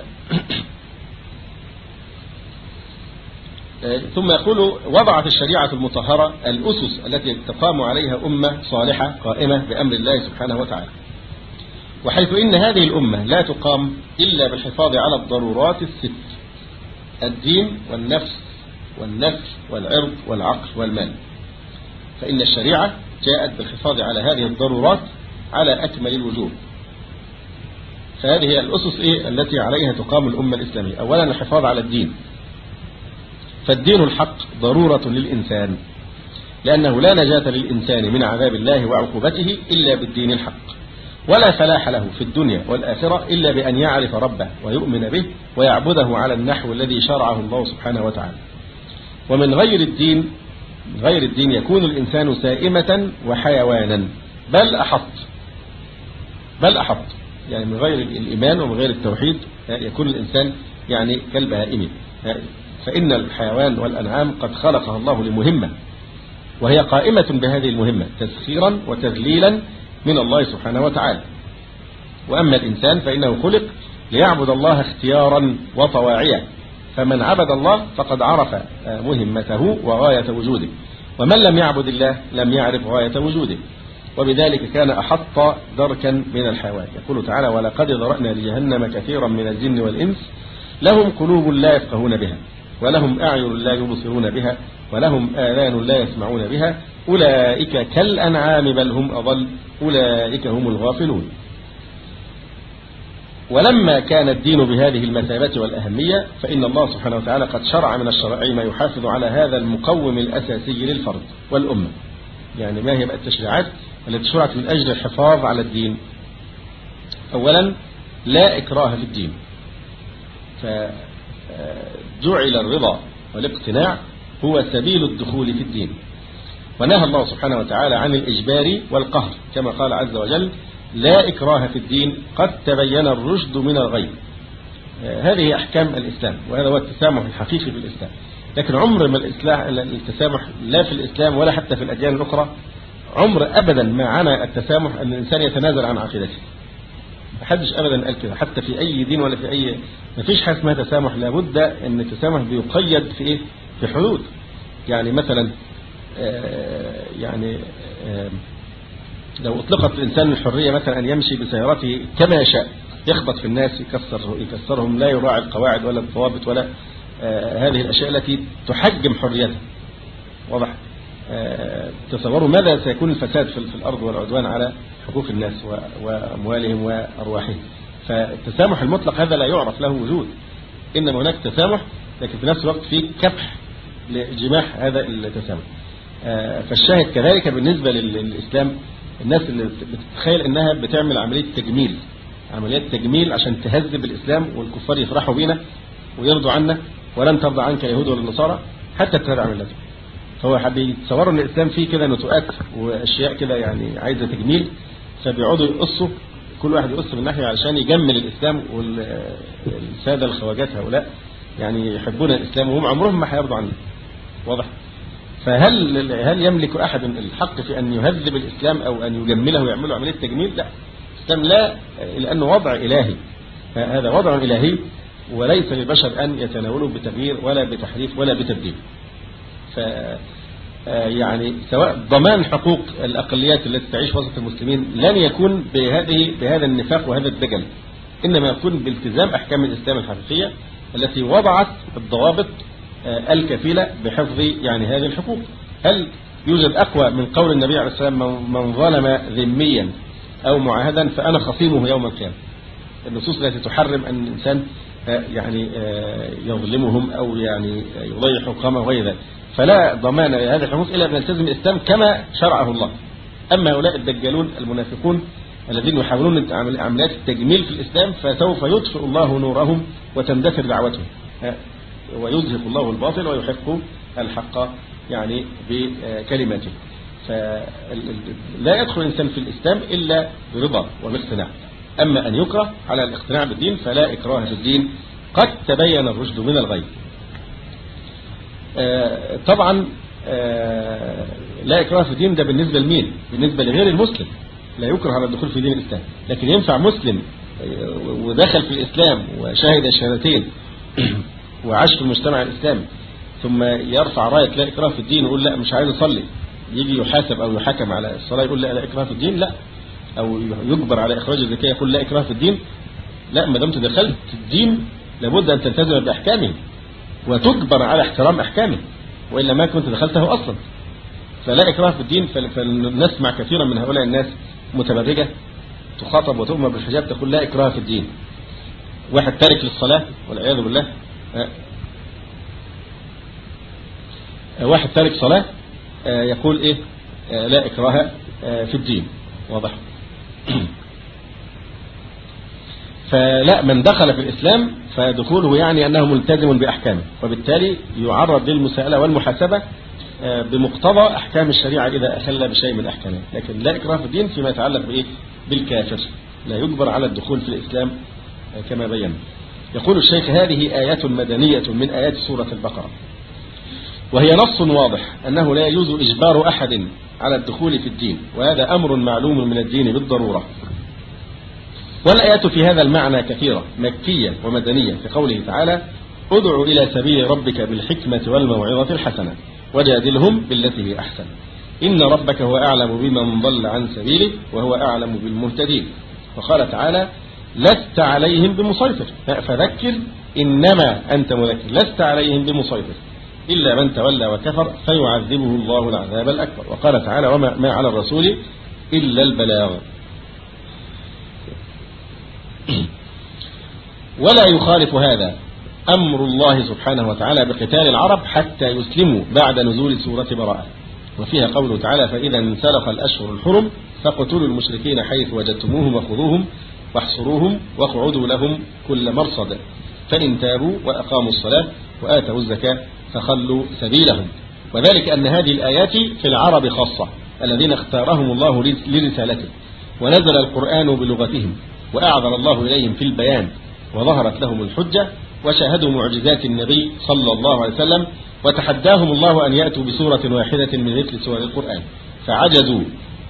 ثم يقول: وضعت الشريعة المطهرة الأسس التي تقام عليها أمة صالحة قائمة بأمر الله سبحانه وتعالى، وحيث إن هذه الأمة لا تقام إلا بالحفاظ على الضرورات الست: الدين والنفس والنفس والعرض والعقل والمال. فإن الشريعة جاءت بالحفاظ على هذه الضرورات على أكمل الوجوه. فهذه هي الأسس إيه التي عليها تقام الأمة الإسلامية. أولا الحفاظ على الدين، فالدين الحق ضرورة للإنسان، لأنه لا نجاة للإنسان من عذاب الله وعقوبته إلا بالدين الحق، ولا فلاح له في الدنيا والآخرة إلا بأن يعرف ربه ويؤمن به ويعبده على النحو الذي شرعه الله سبحانه وتعالى. ومن غير الدين من غير الدين يكون الإنسان سائمة وحيوانا، بل أحط بل أحط يعني من غير الإيمان ومن غير التوحيد يكون الإنسان يعني كالبهائم. فإن الحيوان والأنعام قد خلقها الله لمهمة، وهي قائمة بهذه المهمة تسخيرا وتذليلا من الله سبحانه وتعالى. وأما الإنسان فإنه خلق ليعبد الله اختيارا وطواعية، فمن عبد الله فقد عرف مهمته وغاية وجوده، ومن لم يعبد الله لم يعرف غاية وجوده، وبذلك كان أحط دركا من الحيوان. يقول تعالى: ولقد ذرأنا لجهنم كثيرا من الجن والإنس لهم قلوب لا يفقهون بها ولهم أعين لا يبصرون بها ولهم آذان لا يسمعون بها أولئك كالأنعام بل هم أضل أولئك هم الغافلون. ولما كان الدين بهذه المثابة والأهمية فإن الله سبحانه وتعالى قد شرع من الشرائع ما يحافظ على هذا المقوم الأساسي للفرد والأمة. يعني ما هي بقى التشريعات التي شرعت من أجل الحفاظ على الدين؟ أولا لا إكراه في الدين، فجعل الرضا والاقتناع هو سبيل الدخول في الدين. ونهى الله سبحانه وتعالى عن الإجبار والقهر كما قال عز وجل لا إكراه في الدين قد تبين الرشد من الغي. هذه أحكام الإسلام وهذا هو التسامح الحقيقي في الإسلام. لكن عمر ما التسامح لا في الإسلام ولا حتى في الأديان الأخرى عمر أبدا ما عنى التسامح أن الإنسان يتنازل عن عقيدته. محدش أبدا قال كده حتى في أي دين ولا في أي ما فيش حاجة اسمها تسامح. لابد أن التسامح بيقيد في إيه؟ في حدود. يعني مثلا آه يعني آه لو أطلقت الإنسان الحرية مثلا أن يمشي بسيارته كما يشاء يخبط في الناس يكسر يكسرهم لا يراعي القواعد ولا الضوابط ولا آه هذه الأشياء التي تحجم حريته. واضح؟ آه تصوروا ماذا سيكون الفساد في الأرض والعدوان على حقوق الناس وأموالهم وأرواحهم. فالتسامح المطلق هذا لا يعرف له وجود، إنما هناك تسامح لكن في نفس الوقت في كبح لجماح هذا التسامح. آه فالشاهد كذلك بالنسبة للإسلام الناس اللي بتتخيل انها بتعمل عملية تجميل عملية تجميل عشان تهذب الإسلام والكفار يفرحوا بينا ويرضوا عنا ولن ترضى عنك اليهود ولا النصارى حتى تتبع ملتهم. فهو حبيتصوروا ان الإسلام فيه كده نتوءات واشياء كده يعني عايزة تجميل، فبيقعدوا يقصوا كل واحد يقص من ناحية علشان يجمل الإسلام. والسادة الخواجات هؤلاء يعني يحبون الإسلام وهم عمرهم ما هيرضوا عنه. واضح؟ فهل هل يملك أحد الحق في أن يهذب الإسلام أو أن يجمله ويعمله عملية تجميل؟ لا، الإسلام لا، لأنه وضع إلهي، هذا وضع إلهي وليس للبشر أن يتناولوا بتغيير ولا بتحريف ولا بتبديل. ف يعني سواء ضمان حقوق الأقليات التي تعيش وسط المسلمين لن يكون بهذه بهذا النفاق وهذا الدجل، إنما يكون بالتزام أحكام الإسلام الحقيقية التي وضعت الضوابط الكفيلة بحفظ يعني هذه الحقوق. هل يوجد أقوى من قول النبي عليه الصلاة والسلام من ظلم ذميا أو معاهدا فأنا خصيمه يوم القيامة؟ النصوص التي تحرم أن الإنسان يعني يظلمهم أو يعني يضيع حقوقهم وغير ذلك، فلا ضمان لهذه الحقوق إلا أن يلتزم الإسلام كما شرعه الله. أما هؤلاء الدجالون المنافقون الذين يحاولون عمليات التجميل في الإسلام فسوف يطفئ الله نورهم وتندثر دعوتهم ويزهق الله الباطل ويحق الحق يعني بكلماته. فلا يدخل الإنسان في الإسلام إلا برضا وباقتناع. أما أن يكره على الاقتناع بالدين فلا إكراه في الدين قد تبين الرشد من الغي. طبعا لا إكراه في الدين ده بالنسبة لمين؟ بالنسبة لغير المسلم لا يكره على الدخول في دين الإسلام. لكن ينفع مسلم ودخل في الإسلام وشهد الشهادتين وعاش في المجتمع الإسلامي ثم يرفع راية لا إكراه في الدين ويقول لا مش عايز أصلي، يجي يحاسب أو يحكم على الصلاة يقول لا لا إكراه في الدين؟ لا. أو يجبر على إخراج الزكاة يقول لا إكراه في الدين؟ لا، ما دمت دخلت الدين لابد أن تلتزم بأحكامه وتجبر على احترام أحكامه وإلا ما كنت دخلته أصلا. فلا إكراه في الدين. فنسمع كثيرا من هؤلاء الناس متبرجة تخاطب وتؤمر بالحجاب تقول لا إكراه في الدين. واحد تارك للصلاة والعياذ بالله، واحد تارك صلاة يقول إيه لا إكراه في الدين. واضح؟ فلا، من دخل في الإسلام فدخوله يعني أنه ملتزم بأحكامه وبالتالي يعرض للمساءلة والمحاسبة بمقتضى أحكام الشريعة إذا أخل بشيء من أحكامه. لكن لا إكراه في الدين فيما يتعلق بإيه؟ بالكافر، لا يجبر على الدخول في الإسلام كما بينا. يقول الشيخ هذه آيات مدنية من آيات سورة البقرة، وهي نص واضح أنه لا يجوز إجبار أحد على الدخول في الدين، وهذا أمر معلوم من الدين بالضرورة. والآيات في هذا المعنى كثيرة مكية ومدنية في قوله تعالى ادع إلى سبيل ربك بالحكمة والموعظة الحسنة وجادلهم بالتي هي أحسن إن ربك هو أعلم بمن ضل عن سبيله وهو أعلم بالمهتدين. وقال تعالى لست عليهم بمسيطر، فذكر إنما أنت مذكر لست عليهم بمسيطر إلا من تولى وكفر فيعذبه الله العذاب الأكبر. وقال تعالى وما ما على الرسول إلا البلاغ. ولا يخالف هذا أمر الله سبحانه وتعالى بقتال العرب حتى يسلموا بعد نزول سورة براءة، وفيها قوله تعالى فإذا انسلخ الأشهر الحرم فاقتلوا المشركين حيث وجدتموهم وخذوهم واحصروهم واقعدوا لهم كل مرصد فإن تابوا وأقاموا الصلاة وآتوا الزكاة فخلوا سبيلهم. وذلك أن هذه الآيات في العرب خاصة الذين اختارهم الله لرسالته، ونزل القرآن بلغتهم وأعذر الله إليهم في البيان وظهرت لهم الحجة وشاهدوا معجزات النبي صلى الله عليه وسلم، وتحداهم الله أن يأتوا بسورة واحدة من مثل سور القرآن فعجزوا،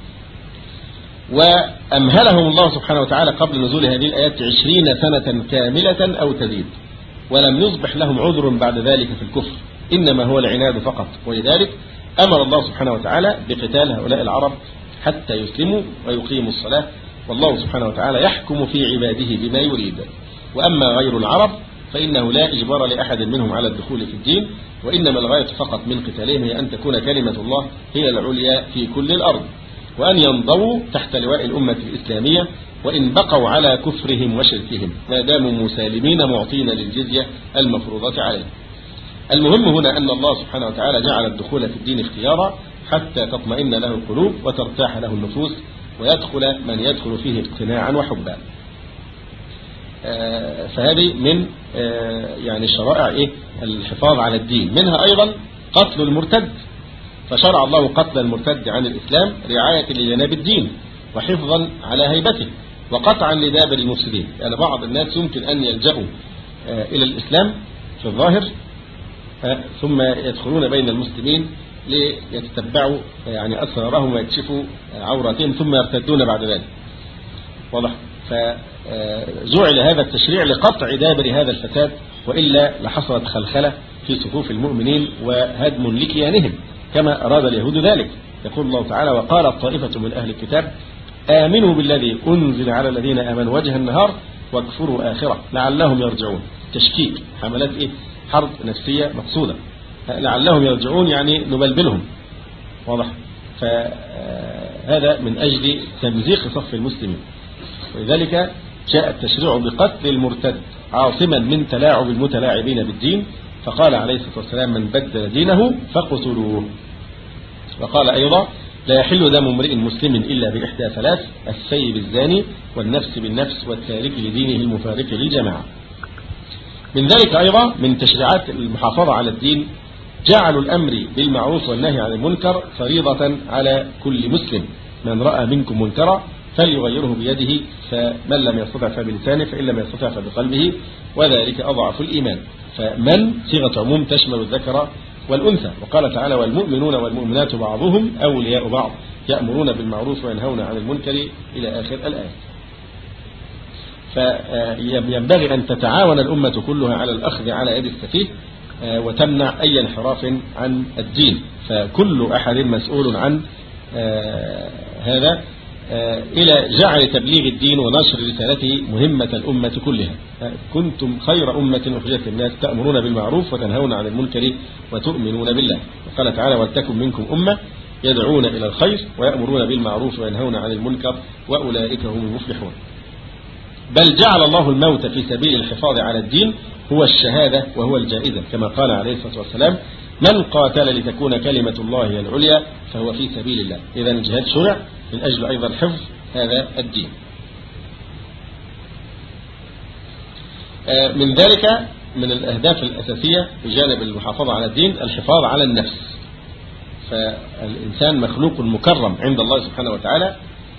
وأمهلهم الله سبحانه وتعالى قبل نزول هذه الآيات عشرين سنة كاملة أو تزيد، ولم يصبح لهم عذر بعد ذلك في الكفر، إنما هو العناد فقط. ولذلك أمر الله سبحانه وتعالى بقتال هؤلاء العرب حتى يسلموا ويقيموا الصلاة، والله سبحانه وتعالى يحكم في عباده بما يريد. وأما غير العرب فإنه لا إجبار لأحد منهم على الدخول في الدين، وإنما الغاية فقط من قتالهم هي أن تكون كلمة الله هي العليا في كل الأرض، وأن ينضووا تحت لواء الأمة الإسلامية وإن بقوا على كفرهم وشركهم ما داموا مسالمين معطين للجزية المفروضة عليه. المهم هنا أن الله سبحانه وتعالى جعل الدخول في الدين اختيارا حتى تطمئن له القلوب وترتاح له النفوس ويدخل من يدخل فيه اقتناعا وحبا. آه فهذه من آه يعني شرائع إيه الحفاظ على الدين، منها أيضا قتل المرتد، فشرع الله قتل المرتد عن الإسلام رعاية لجناب الدين وحفظا على هيبته وقطعا لدابر المفسدين. يعني بعض الناس يمكن أن يلجأوا آه إلى الإسلام في الظاهر آه ثم يدخلون بين المسلمين ليتتبعوا يعني أسرارهم ويكشفوا عوراتهم ثم يرتدون بعد ذلك. واضح؟ فجعل هذا التشريع لقطع دابر هذا الفساد، وإلا لحصلت خلخلة في صفوف المؤمنين وهدم لكيانهم كما أراد اليهود ذلك. يقول الله تعالى وقالت طائفة من أهل الكتاب آمنوا بالذي أنزل على الذين آمنوا وجه النهار واكفروا آخرة لعلهم يرجعون. تشكيك، حملات إيه؟ حرب نفسية مقصودة، لعلهم يرجعون يعني نبلبلهم. واضح؟ فهذا من أجل تمزيق صف المسلمين، ولذلك جاء التشريع بقتل المرتد عاصما من تلاعب المتلاعبين بالدين، فقال عليه الصلاة والسلام من بدل دينه فاقتلوه. وقال أيضا لا يحل دم امرئ مسلم إلا بإحدى ثلاث السيب الزاني والنفس بالنفس والتارك لدينه المفارق للجماعة. من ذلك أيضا من تشريعات المحافظة على الدين جعل الأمر بالمعروف والنهي عن المنكر فريضة على كل مسلم، من رأى منكم منكرا فليغيره بيده فمن لم يستطع فبلسانه فإن لم يستطع فبقلبه وذلك أضعف الإيمان. فمن صيغة عموم تشمل الذكر والأنثى، وقال تعالى والمؤمنون والمؤمنات بعضهم أولياء بعض يأمرون بالمعروف وينهون عن المنكر إلى آخر الآية. فينبغي أن تتعاون الأمة كلها على الأخذ على يد السفيه وتمنع أي انحراف عن الدين، فكل أحد مسؤول عن هذا إلى جعل تبليغ الدين ونشر رسالته مهمة الأمة كلها. كنتم خير أمة أخرجت الناس تأمرون بالمعروف وتنهون عن المنكر وتؤمنون بالله. وقال تعالى ولتكن منكم أمة يدعون إلى الخير ويأمرون بالمعروف وينهون عن المنكر وأولئك هم المفلحون. بل جعل الله الموت في سبيل الحفاظ على الدين هو الشهادة وهو الجائزة، كما قال عليه الصلاة والسلام من قاتل لتكون كلمة الله هي العليا فهو في سبيل الله. إذا الجهاد شرع من أجل أيضا حفظ هذا الدين. من ذلك من الأهداف الأساسية بجانب المحافظة على الدين الحفاظ على النفس. فالإنسان مخلوق مكرم عند الله سبحانه وتعالى،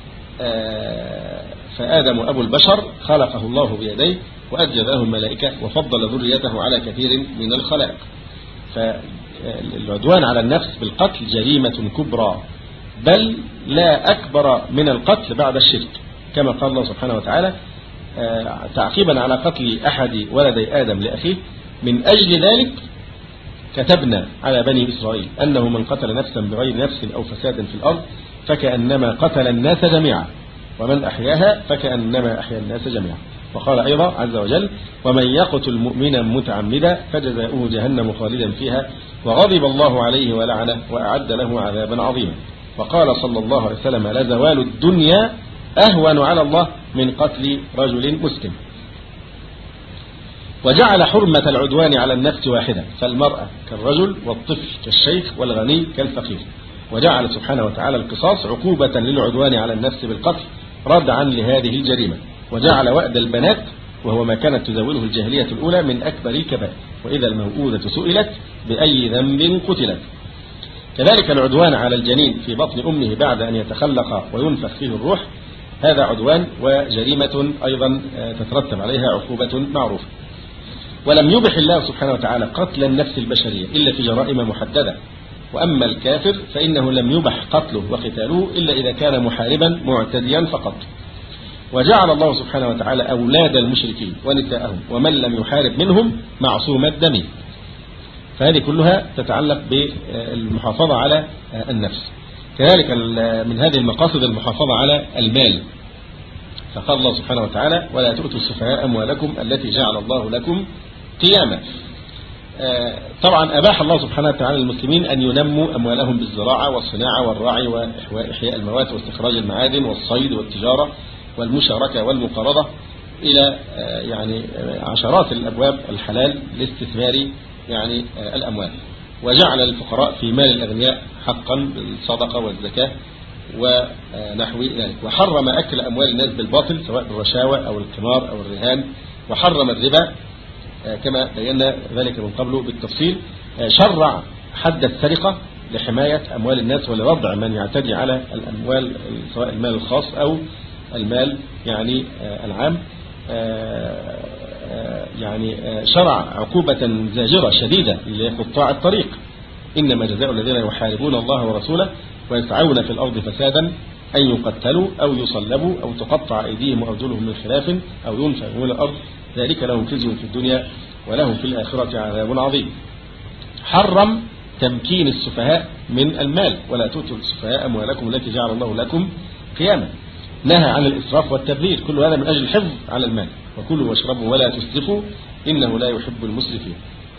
فآدم أبو البشر خلقه الله بيديه وأجد له الملائكة وفضل ذريته على كثير من الخلائق. فالعدوان على النفس بالقتل جريمة كبرى، بل لا أكبر من القتل بعد الشرك، كما قال الله سبحانه وتعالى تعقيبا على قتل أحد ولدي آدم لأخيه من أجل ذلك كتبنا على بني إسرائيل أنه من قتل نفسا بغير نفس أو فساد في الأرض فكأنما قتل الناس جميعا ومن أحياها فكأنما أحيا الناس جميعا. وقال أيضا عز وجل: ومن يقتل مؤمنا متعمدا فجزاؤه جهنم خالدا فيها وغضب الله عليه ولعنه وأعد له عذابا عظيما. وقال صلى الله عليه وسلم: لزوال الدنيا أهون على الله من قتل رجل مسلم. وجعل حرمة العدوان على النفس واحدة، فالمرأة كالرجل والطفل كالشيخ والغني كالفقير. وجعل سبحانه وتعالى القصاص عقوبة للعدوان على النفس بالقتل ردعا لهذه الجريمة. وجعل وأد البنات وهو ما كانت تزاوله الجاهلية الأولى من أكبر الكبائر، وإذا الموءودة سئلت بأي ذنب قتلت. كذلك العدوان على الجنين في بطن أمه بعد أن يتخلق وينفخ فيه الروح، هذا عدوان وجريمة أيضا تترتب عليها عقوبة معروفة. ولم يبح الله سبحانه وتعالى قتل النفس البشرية إلا في جرائم محددة. وأما الكافر فإنه لم يبح قتله وقتاله إلا إذا كان محاربا معتديا فقط. وجعل الله سبحانه وتعالى أولاد المشركين ونساءهم ومن لم يحارب منهم معصوم الدم. فهذه كلها تتعلق بالمحافظة على النفس. كذلك من هذه المقاصد المحافظة على المال، فقال الله سبحانه وتعالى: ولا تؤتوا السفهاء أموالكم التي جعل الله لكم قياما. طبعا أباح الله سبحانه وتعالى للمسلمين أن ينموا أموالهم بالزراعة والصناعة والرعي وإحياء الموات واستخراج المعادن والصيد والتجارة والمشاركة والمقارضة إلى يعني عشرات الأبواب الحلال لاستثمار يعني الأموال. وجعل الفقراء في مال الأغنياء حقا بالصدقة والزكاة ونحو ذلك. وحرم أكل أموال الناس بالباطل سواء بالرشاوى أو القمار أو الرهان. وحرم الربا كما بينا ذلك من قبل بالتفصيل. شرع حد السرقة لحماية أموال الناس ولردع من يعتدي على الأموال سواء المال الخاص أو المال يعني العام. يعني شرع عقوبة زاجرة شديدة لقطاع الطريق: إنما جزاء الذين يحاربون الله ورسوله ويسعون في الأرض فسادا أن يقتلوا أو يصلبوا أو تقطع أيديهم وأرجلهم من خلاف أو ينفوا من الأرض ذلك لهم خزي في الدنيا ولهم في الآخرة عذاب عظيم. حرم تمكين السفهاء من المال: ولا تؤتوا السفهاء أموالكم التي جعل الله لكم قياما. نهى عن الإسراف والتبذير، كل هذا من أجل الحفظ على المال. وكلوا واشربوا ولا تسرفوا إنه لا يحب المسرفين.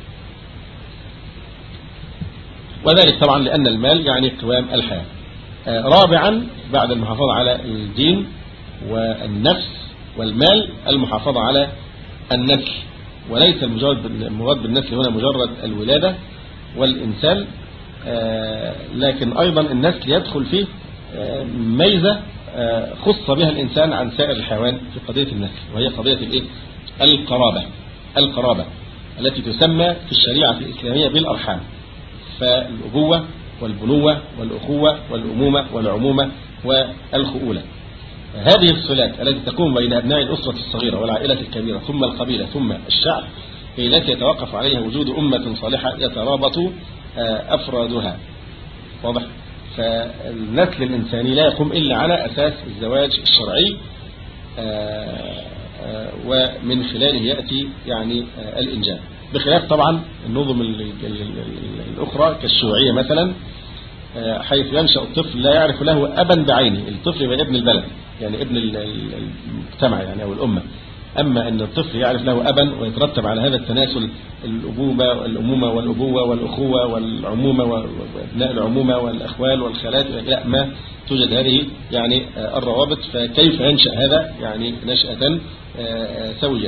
وذلك طبعا لأن المال يعني قوام الحياة. آه رابعا بعد المحافظة على الدين والنفس والمال المحافظة على النسل، وليس المراد بالنسل هنا مجرد الولادة والإنسان، آه لكن أيضا النسل يدخل فيه آه ميزة آه خص بها الإنسان عن سائر الحيوان في قضية النسل، وهي قضية الإيه؟ القرابة. القرابة التي تسمى في الشريعة الإسلامية بالأرحام، فالأبوة والبنوة والأخوة والأمومة والعمومة والخؤولة. هذه الصلات التي تقوم بين أبناء الأسرة الصغيرة والعائلة الكبيرة ثم القبيلة ثم الشعب هي التي يتوقف عليها وجود أمة صالحة يترابط أفرادها. واضح؟ فالنسل الإنساني لا يقوم إلا على أساس الزواج الشرعي، ومن خلاله يأتي يعني الإنجاب، بخلاف طبعا النظم الأخرى كالشيوعية مثلا، حيث ينشأ الطفل لا يعرف له أبا بعينه. الطفل يبقى ابن البلد يعني ابن المجتمع يعني أو الأمة. أما أن الطفل يعرف له أبا ويترتب على هذا التناسل الأبوبة والأمومة والأبوة والأخوة والعمومة وابناء العمومة والأخوال والخالات، لا ما توجد هذه يعني الروابط. فكيف ينشأ هذا يعني نشأة سوية؟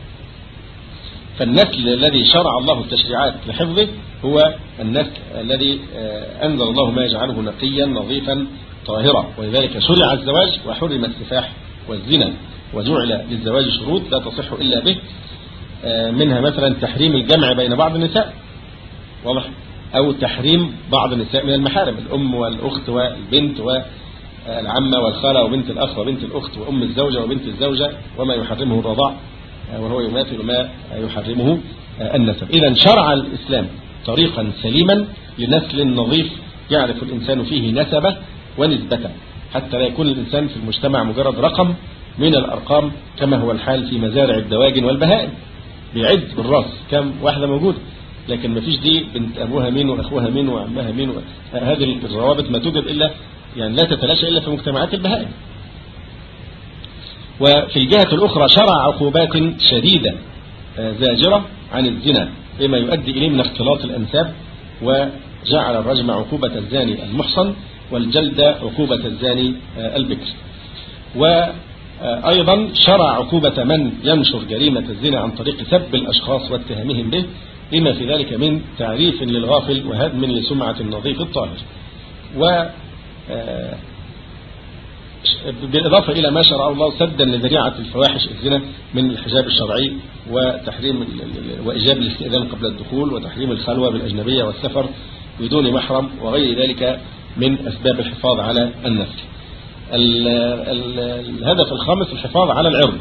فالنسل الذي شرع الله التشريعات لحفظه هو النسل الذي أنزل الله ما يجعله نقيا نظيفا طاهرا، ولذلك شرع الزواج وحرم السفاح والزنا، وجعل للزواج شروط لا تصح إلا به، منها مثلا تحريم الجمع بين بعض النساء، واضح، أو تحريم بعض النساء من المحارم، الأم والأخت والبنت والعمة والخالة وبنت الأخ وبنت الأخت وأم الزوجة وبنت الزوجة، وما يحرمه الرضاع وهو يماثل ما يحرمه النسب. إذا شرع الإسلام طريقا سليما لنسل نظيف يعرف الإنسان فيه نسبه ونسبته، حتى لا يكون الإنسان في المجتمع مجرد رقم من الأرقام كما هو الحال في مزارع الدواجن والبهائم، بيعد بالراس كم واحدة موجودة، لكن ما فيش دي بنت أبوها مين وأخوها مين وعمها مين و... هذه الروابط ما توجد إلا يعني لا تتلاشى إلا في مجتمعات البهائم. وفي الجهة الأخرى شرع عقوبات شديدة زاجرة عن الزنا بما يؤدي إليه من اختلاط الأنساب، وجعل الرجم عقوبة الزاني المحصن والجلد عقوبة الزاني البكر. وأيضا شرع عقوبة من ينشر جريمة الزنا عن طريق سب الأشخاص واتهامهم به، لما في ذلك من تعريف للغافل وهدم لسمعة النظيف الطاهر. و بالإضافة إلى ما شرع الله سدا لذريعة الفواحش الزنا من الحجاب الشرعي وتحريم وإيجاب الاستئذان قبل الدخول وتحريم الخلوة بالأجنبية والسفر بدون محرم وغير ذلك من أسباب الحفاظ على النفس. الهدف الخامس الحفاظ على العرض،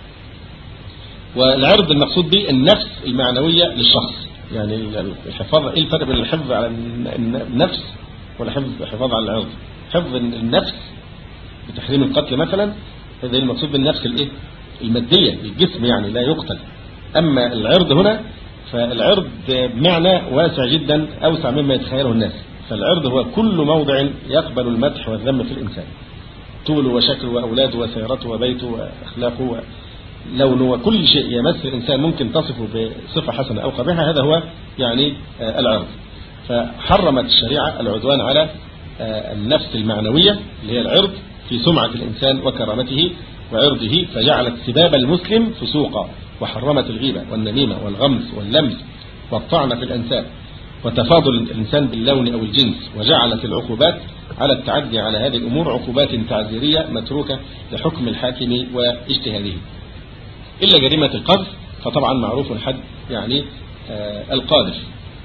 والعرض المقصود به النفس المعنوية للشخص. يعني الحفاظ، إيه الفرق بين الحفظ على النفس والحفظ الحفاظ على العرض؟ حفظ النفس بتحريم القتل مثلا، هذا المقصود بالنفس الايه المادية، الجسم يعني لا يقتل. أما العرض هنا فالعرض بمعنى واسع جدا أوسع مما يتخيله الناس. فالعرض هو كل موضع يقبل المدح والذم في الإنسان، طوله وشكله وأولاده وسيرته وبيته وأخلاقه ولونه وكل شيء يمس الإنسان ممكن تصفه بصفة حسنة أو قبيحة، هذا هو يعني العرض. فحرمت الشريعة العدوان على النفس المعنوية اللي هي العرض في سمعة الإنسان وكرامته وعرضه، فجعلت سباب المسلم فسوقا، وحرمت الغيبة والنميمة والغمز واللمس والطعن في الأنساب وتفاضل الإنسان باللون أو الجنس، وجعلت العقوبات على التعدي على هذه الأمور عقوبات تعزيرية متروكة لحكم الحاكم واجتهاده، إلا جريمة القذف فطبعا معروف الحد يعني آه القاذف.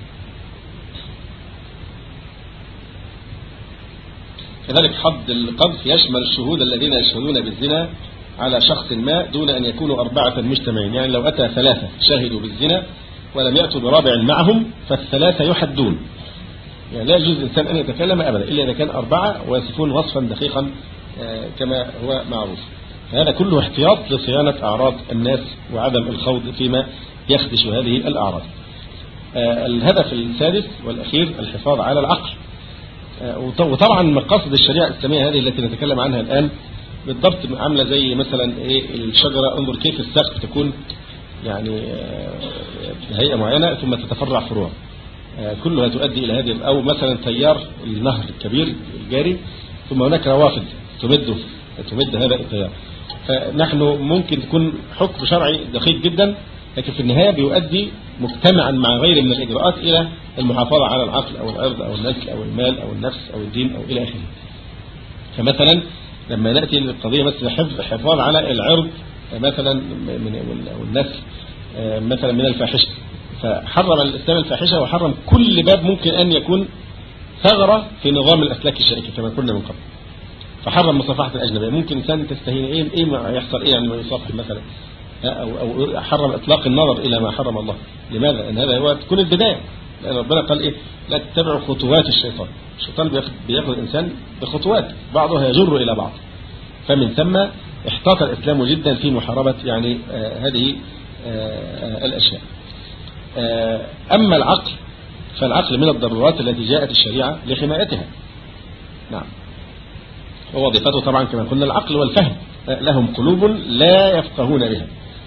كذلك حد القذف يشمل الشهود الذين يشهدون بالزنا على شخص ما دون أن يكونوا أربعة مجتمعين. يعني لو أتى ثلاثة شهدوا بالزنا ولم يأتوا برابع معهم فالثلاثة يحدون. يعني لا يجوز الإنسان أن يتكلم أبدا إلا إذا كان أربعة ويصفون وصفا دقيقا كما هو معروف. هذا كله احتياط لصيانة أعراض الناس وعدم الخوض فيما يخدش هذه الأعراض. الهدف السادس والأخير الحفاظ على العقل. وطبعا مقاصد الشريعة الإسلامية هذه التي نتكلم عنها الآن بالضبط عاملة زي مثلا إيه الشجرة، انظر كيف السقف تكون يعني هيئة معينة ثم تتفرع فروع كلها تؤدي إلى هذه، أو مثلا تيار النهر الكبير الجاري ثم هناك روافد تمد تمد هذا التيار. فنحن ممكن تكون حكم شرعي دقيق جدا لكن في النهاية بيؤدي مجتمعا مع غيره من الإجراءات إلى المحافظة على العقل أو الأرض أو النسل أو المال أو النفس أو الدين أو إلى آخره. فمثلا لما نأتي للقضية مثلا حفظ حفاظ على العرض مثلا من النسل مثلا من الفاحشة، فحرم الإسلام الفاحشة وحرم كل باب ممكن أن يكون ثغرة في نظام الأسلاك الشركي كما قلنا من قبل. فحرم مصافحة الأجنبية، ممكن إنسان تستهين إيه إيه ما يحصل إيه يعني ما يصافح مثلا، أو أو حرم إطلاق النظر إلى ما حرم الله. لماذا؟ لأن هذا هو تكون البداية، لأن ربنا قال إيه لا تتبعوا خطوات الشيطان. الشيطان بياخذ بياخذ الإنسان بخطوات بعضها يجر إلى بعض. فمن ثم احتاط الإسلام جدا في محاربة يعني آه هذه آه الأشياء. آه أما العقل فالعقل من الضرورات التي جاءت الشريعة لحمايتها. نعم. ووظيفته طبعا كما قلنا العقل والفهم، لهم قلوب لا يفقهون بها.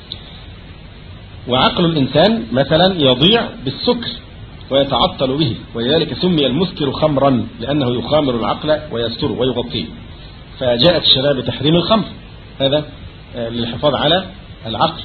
وعقل الإنسان مثلا يضيع بالسكر ويتعطل به، ولذلك سمي المسكر خمرا لأنه يخامر العقل ويستره ويغطيه. فجاءت الشريعة بتحريم الخمر، هذا للحفاظ على العقل،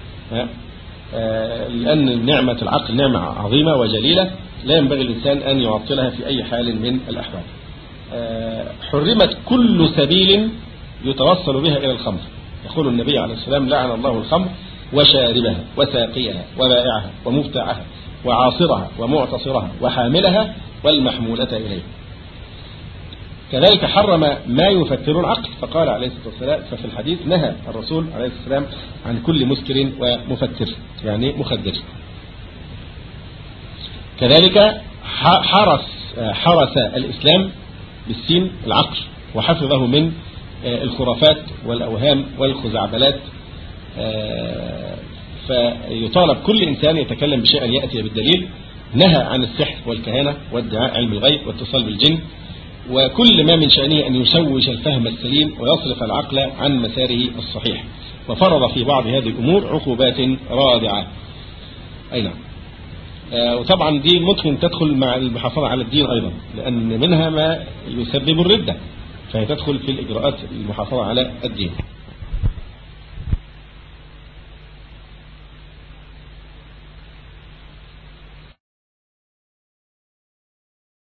لأن نعمة العقل نعمة عظيمة وجليلة لا ينبغي الإنسان أن يعطلها في أي حال من الأحوال. حرمت كل سبيل يتوصل بها إلى الخمر. يقول النبي عليه السلام لعن الله الخمر وشاربها وساقيها وبائعها ومبتاعها وعاصرها ومعتصرها وحاملها والمحمولة إليه. كذلك حرم ما يفتر العقل، فقال عليه الصلاة والسلام ففي الحديث نهى الرسول عليه الصلاة والسلام عن كل مسكر ومفتر يعني مخدر. كذلك حرس حرس الإسلام بالسين العقل وحفظه من الخرافات والأوهام والخزعبلات. فيطالب كل إنسان يتكلم بشيء أن يأتي بالدليل. نهى عن السحر والكهانة وادعاء علم الغيب واتصال بالجن، وكل ما من شأنه أن يشوش الفهم السليم ويصرف العقل عن مساره الصحيح، وفرض في بعض هذه الأمور عقوبات رادعة. أي نعم. آه وطبعا دي ممكن تدخل مع المحافظة على الدين أيضا، لأن منها ما يسبب الردة، فهي تدخل في الإجراءات المحافظة على الدين.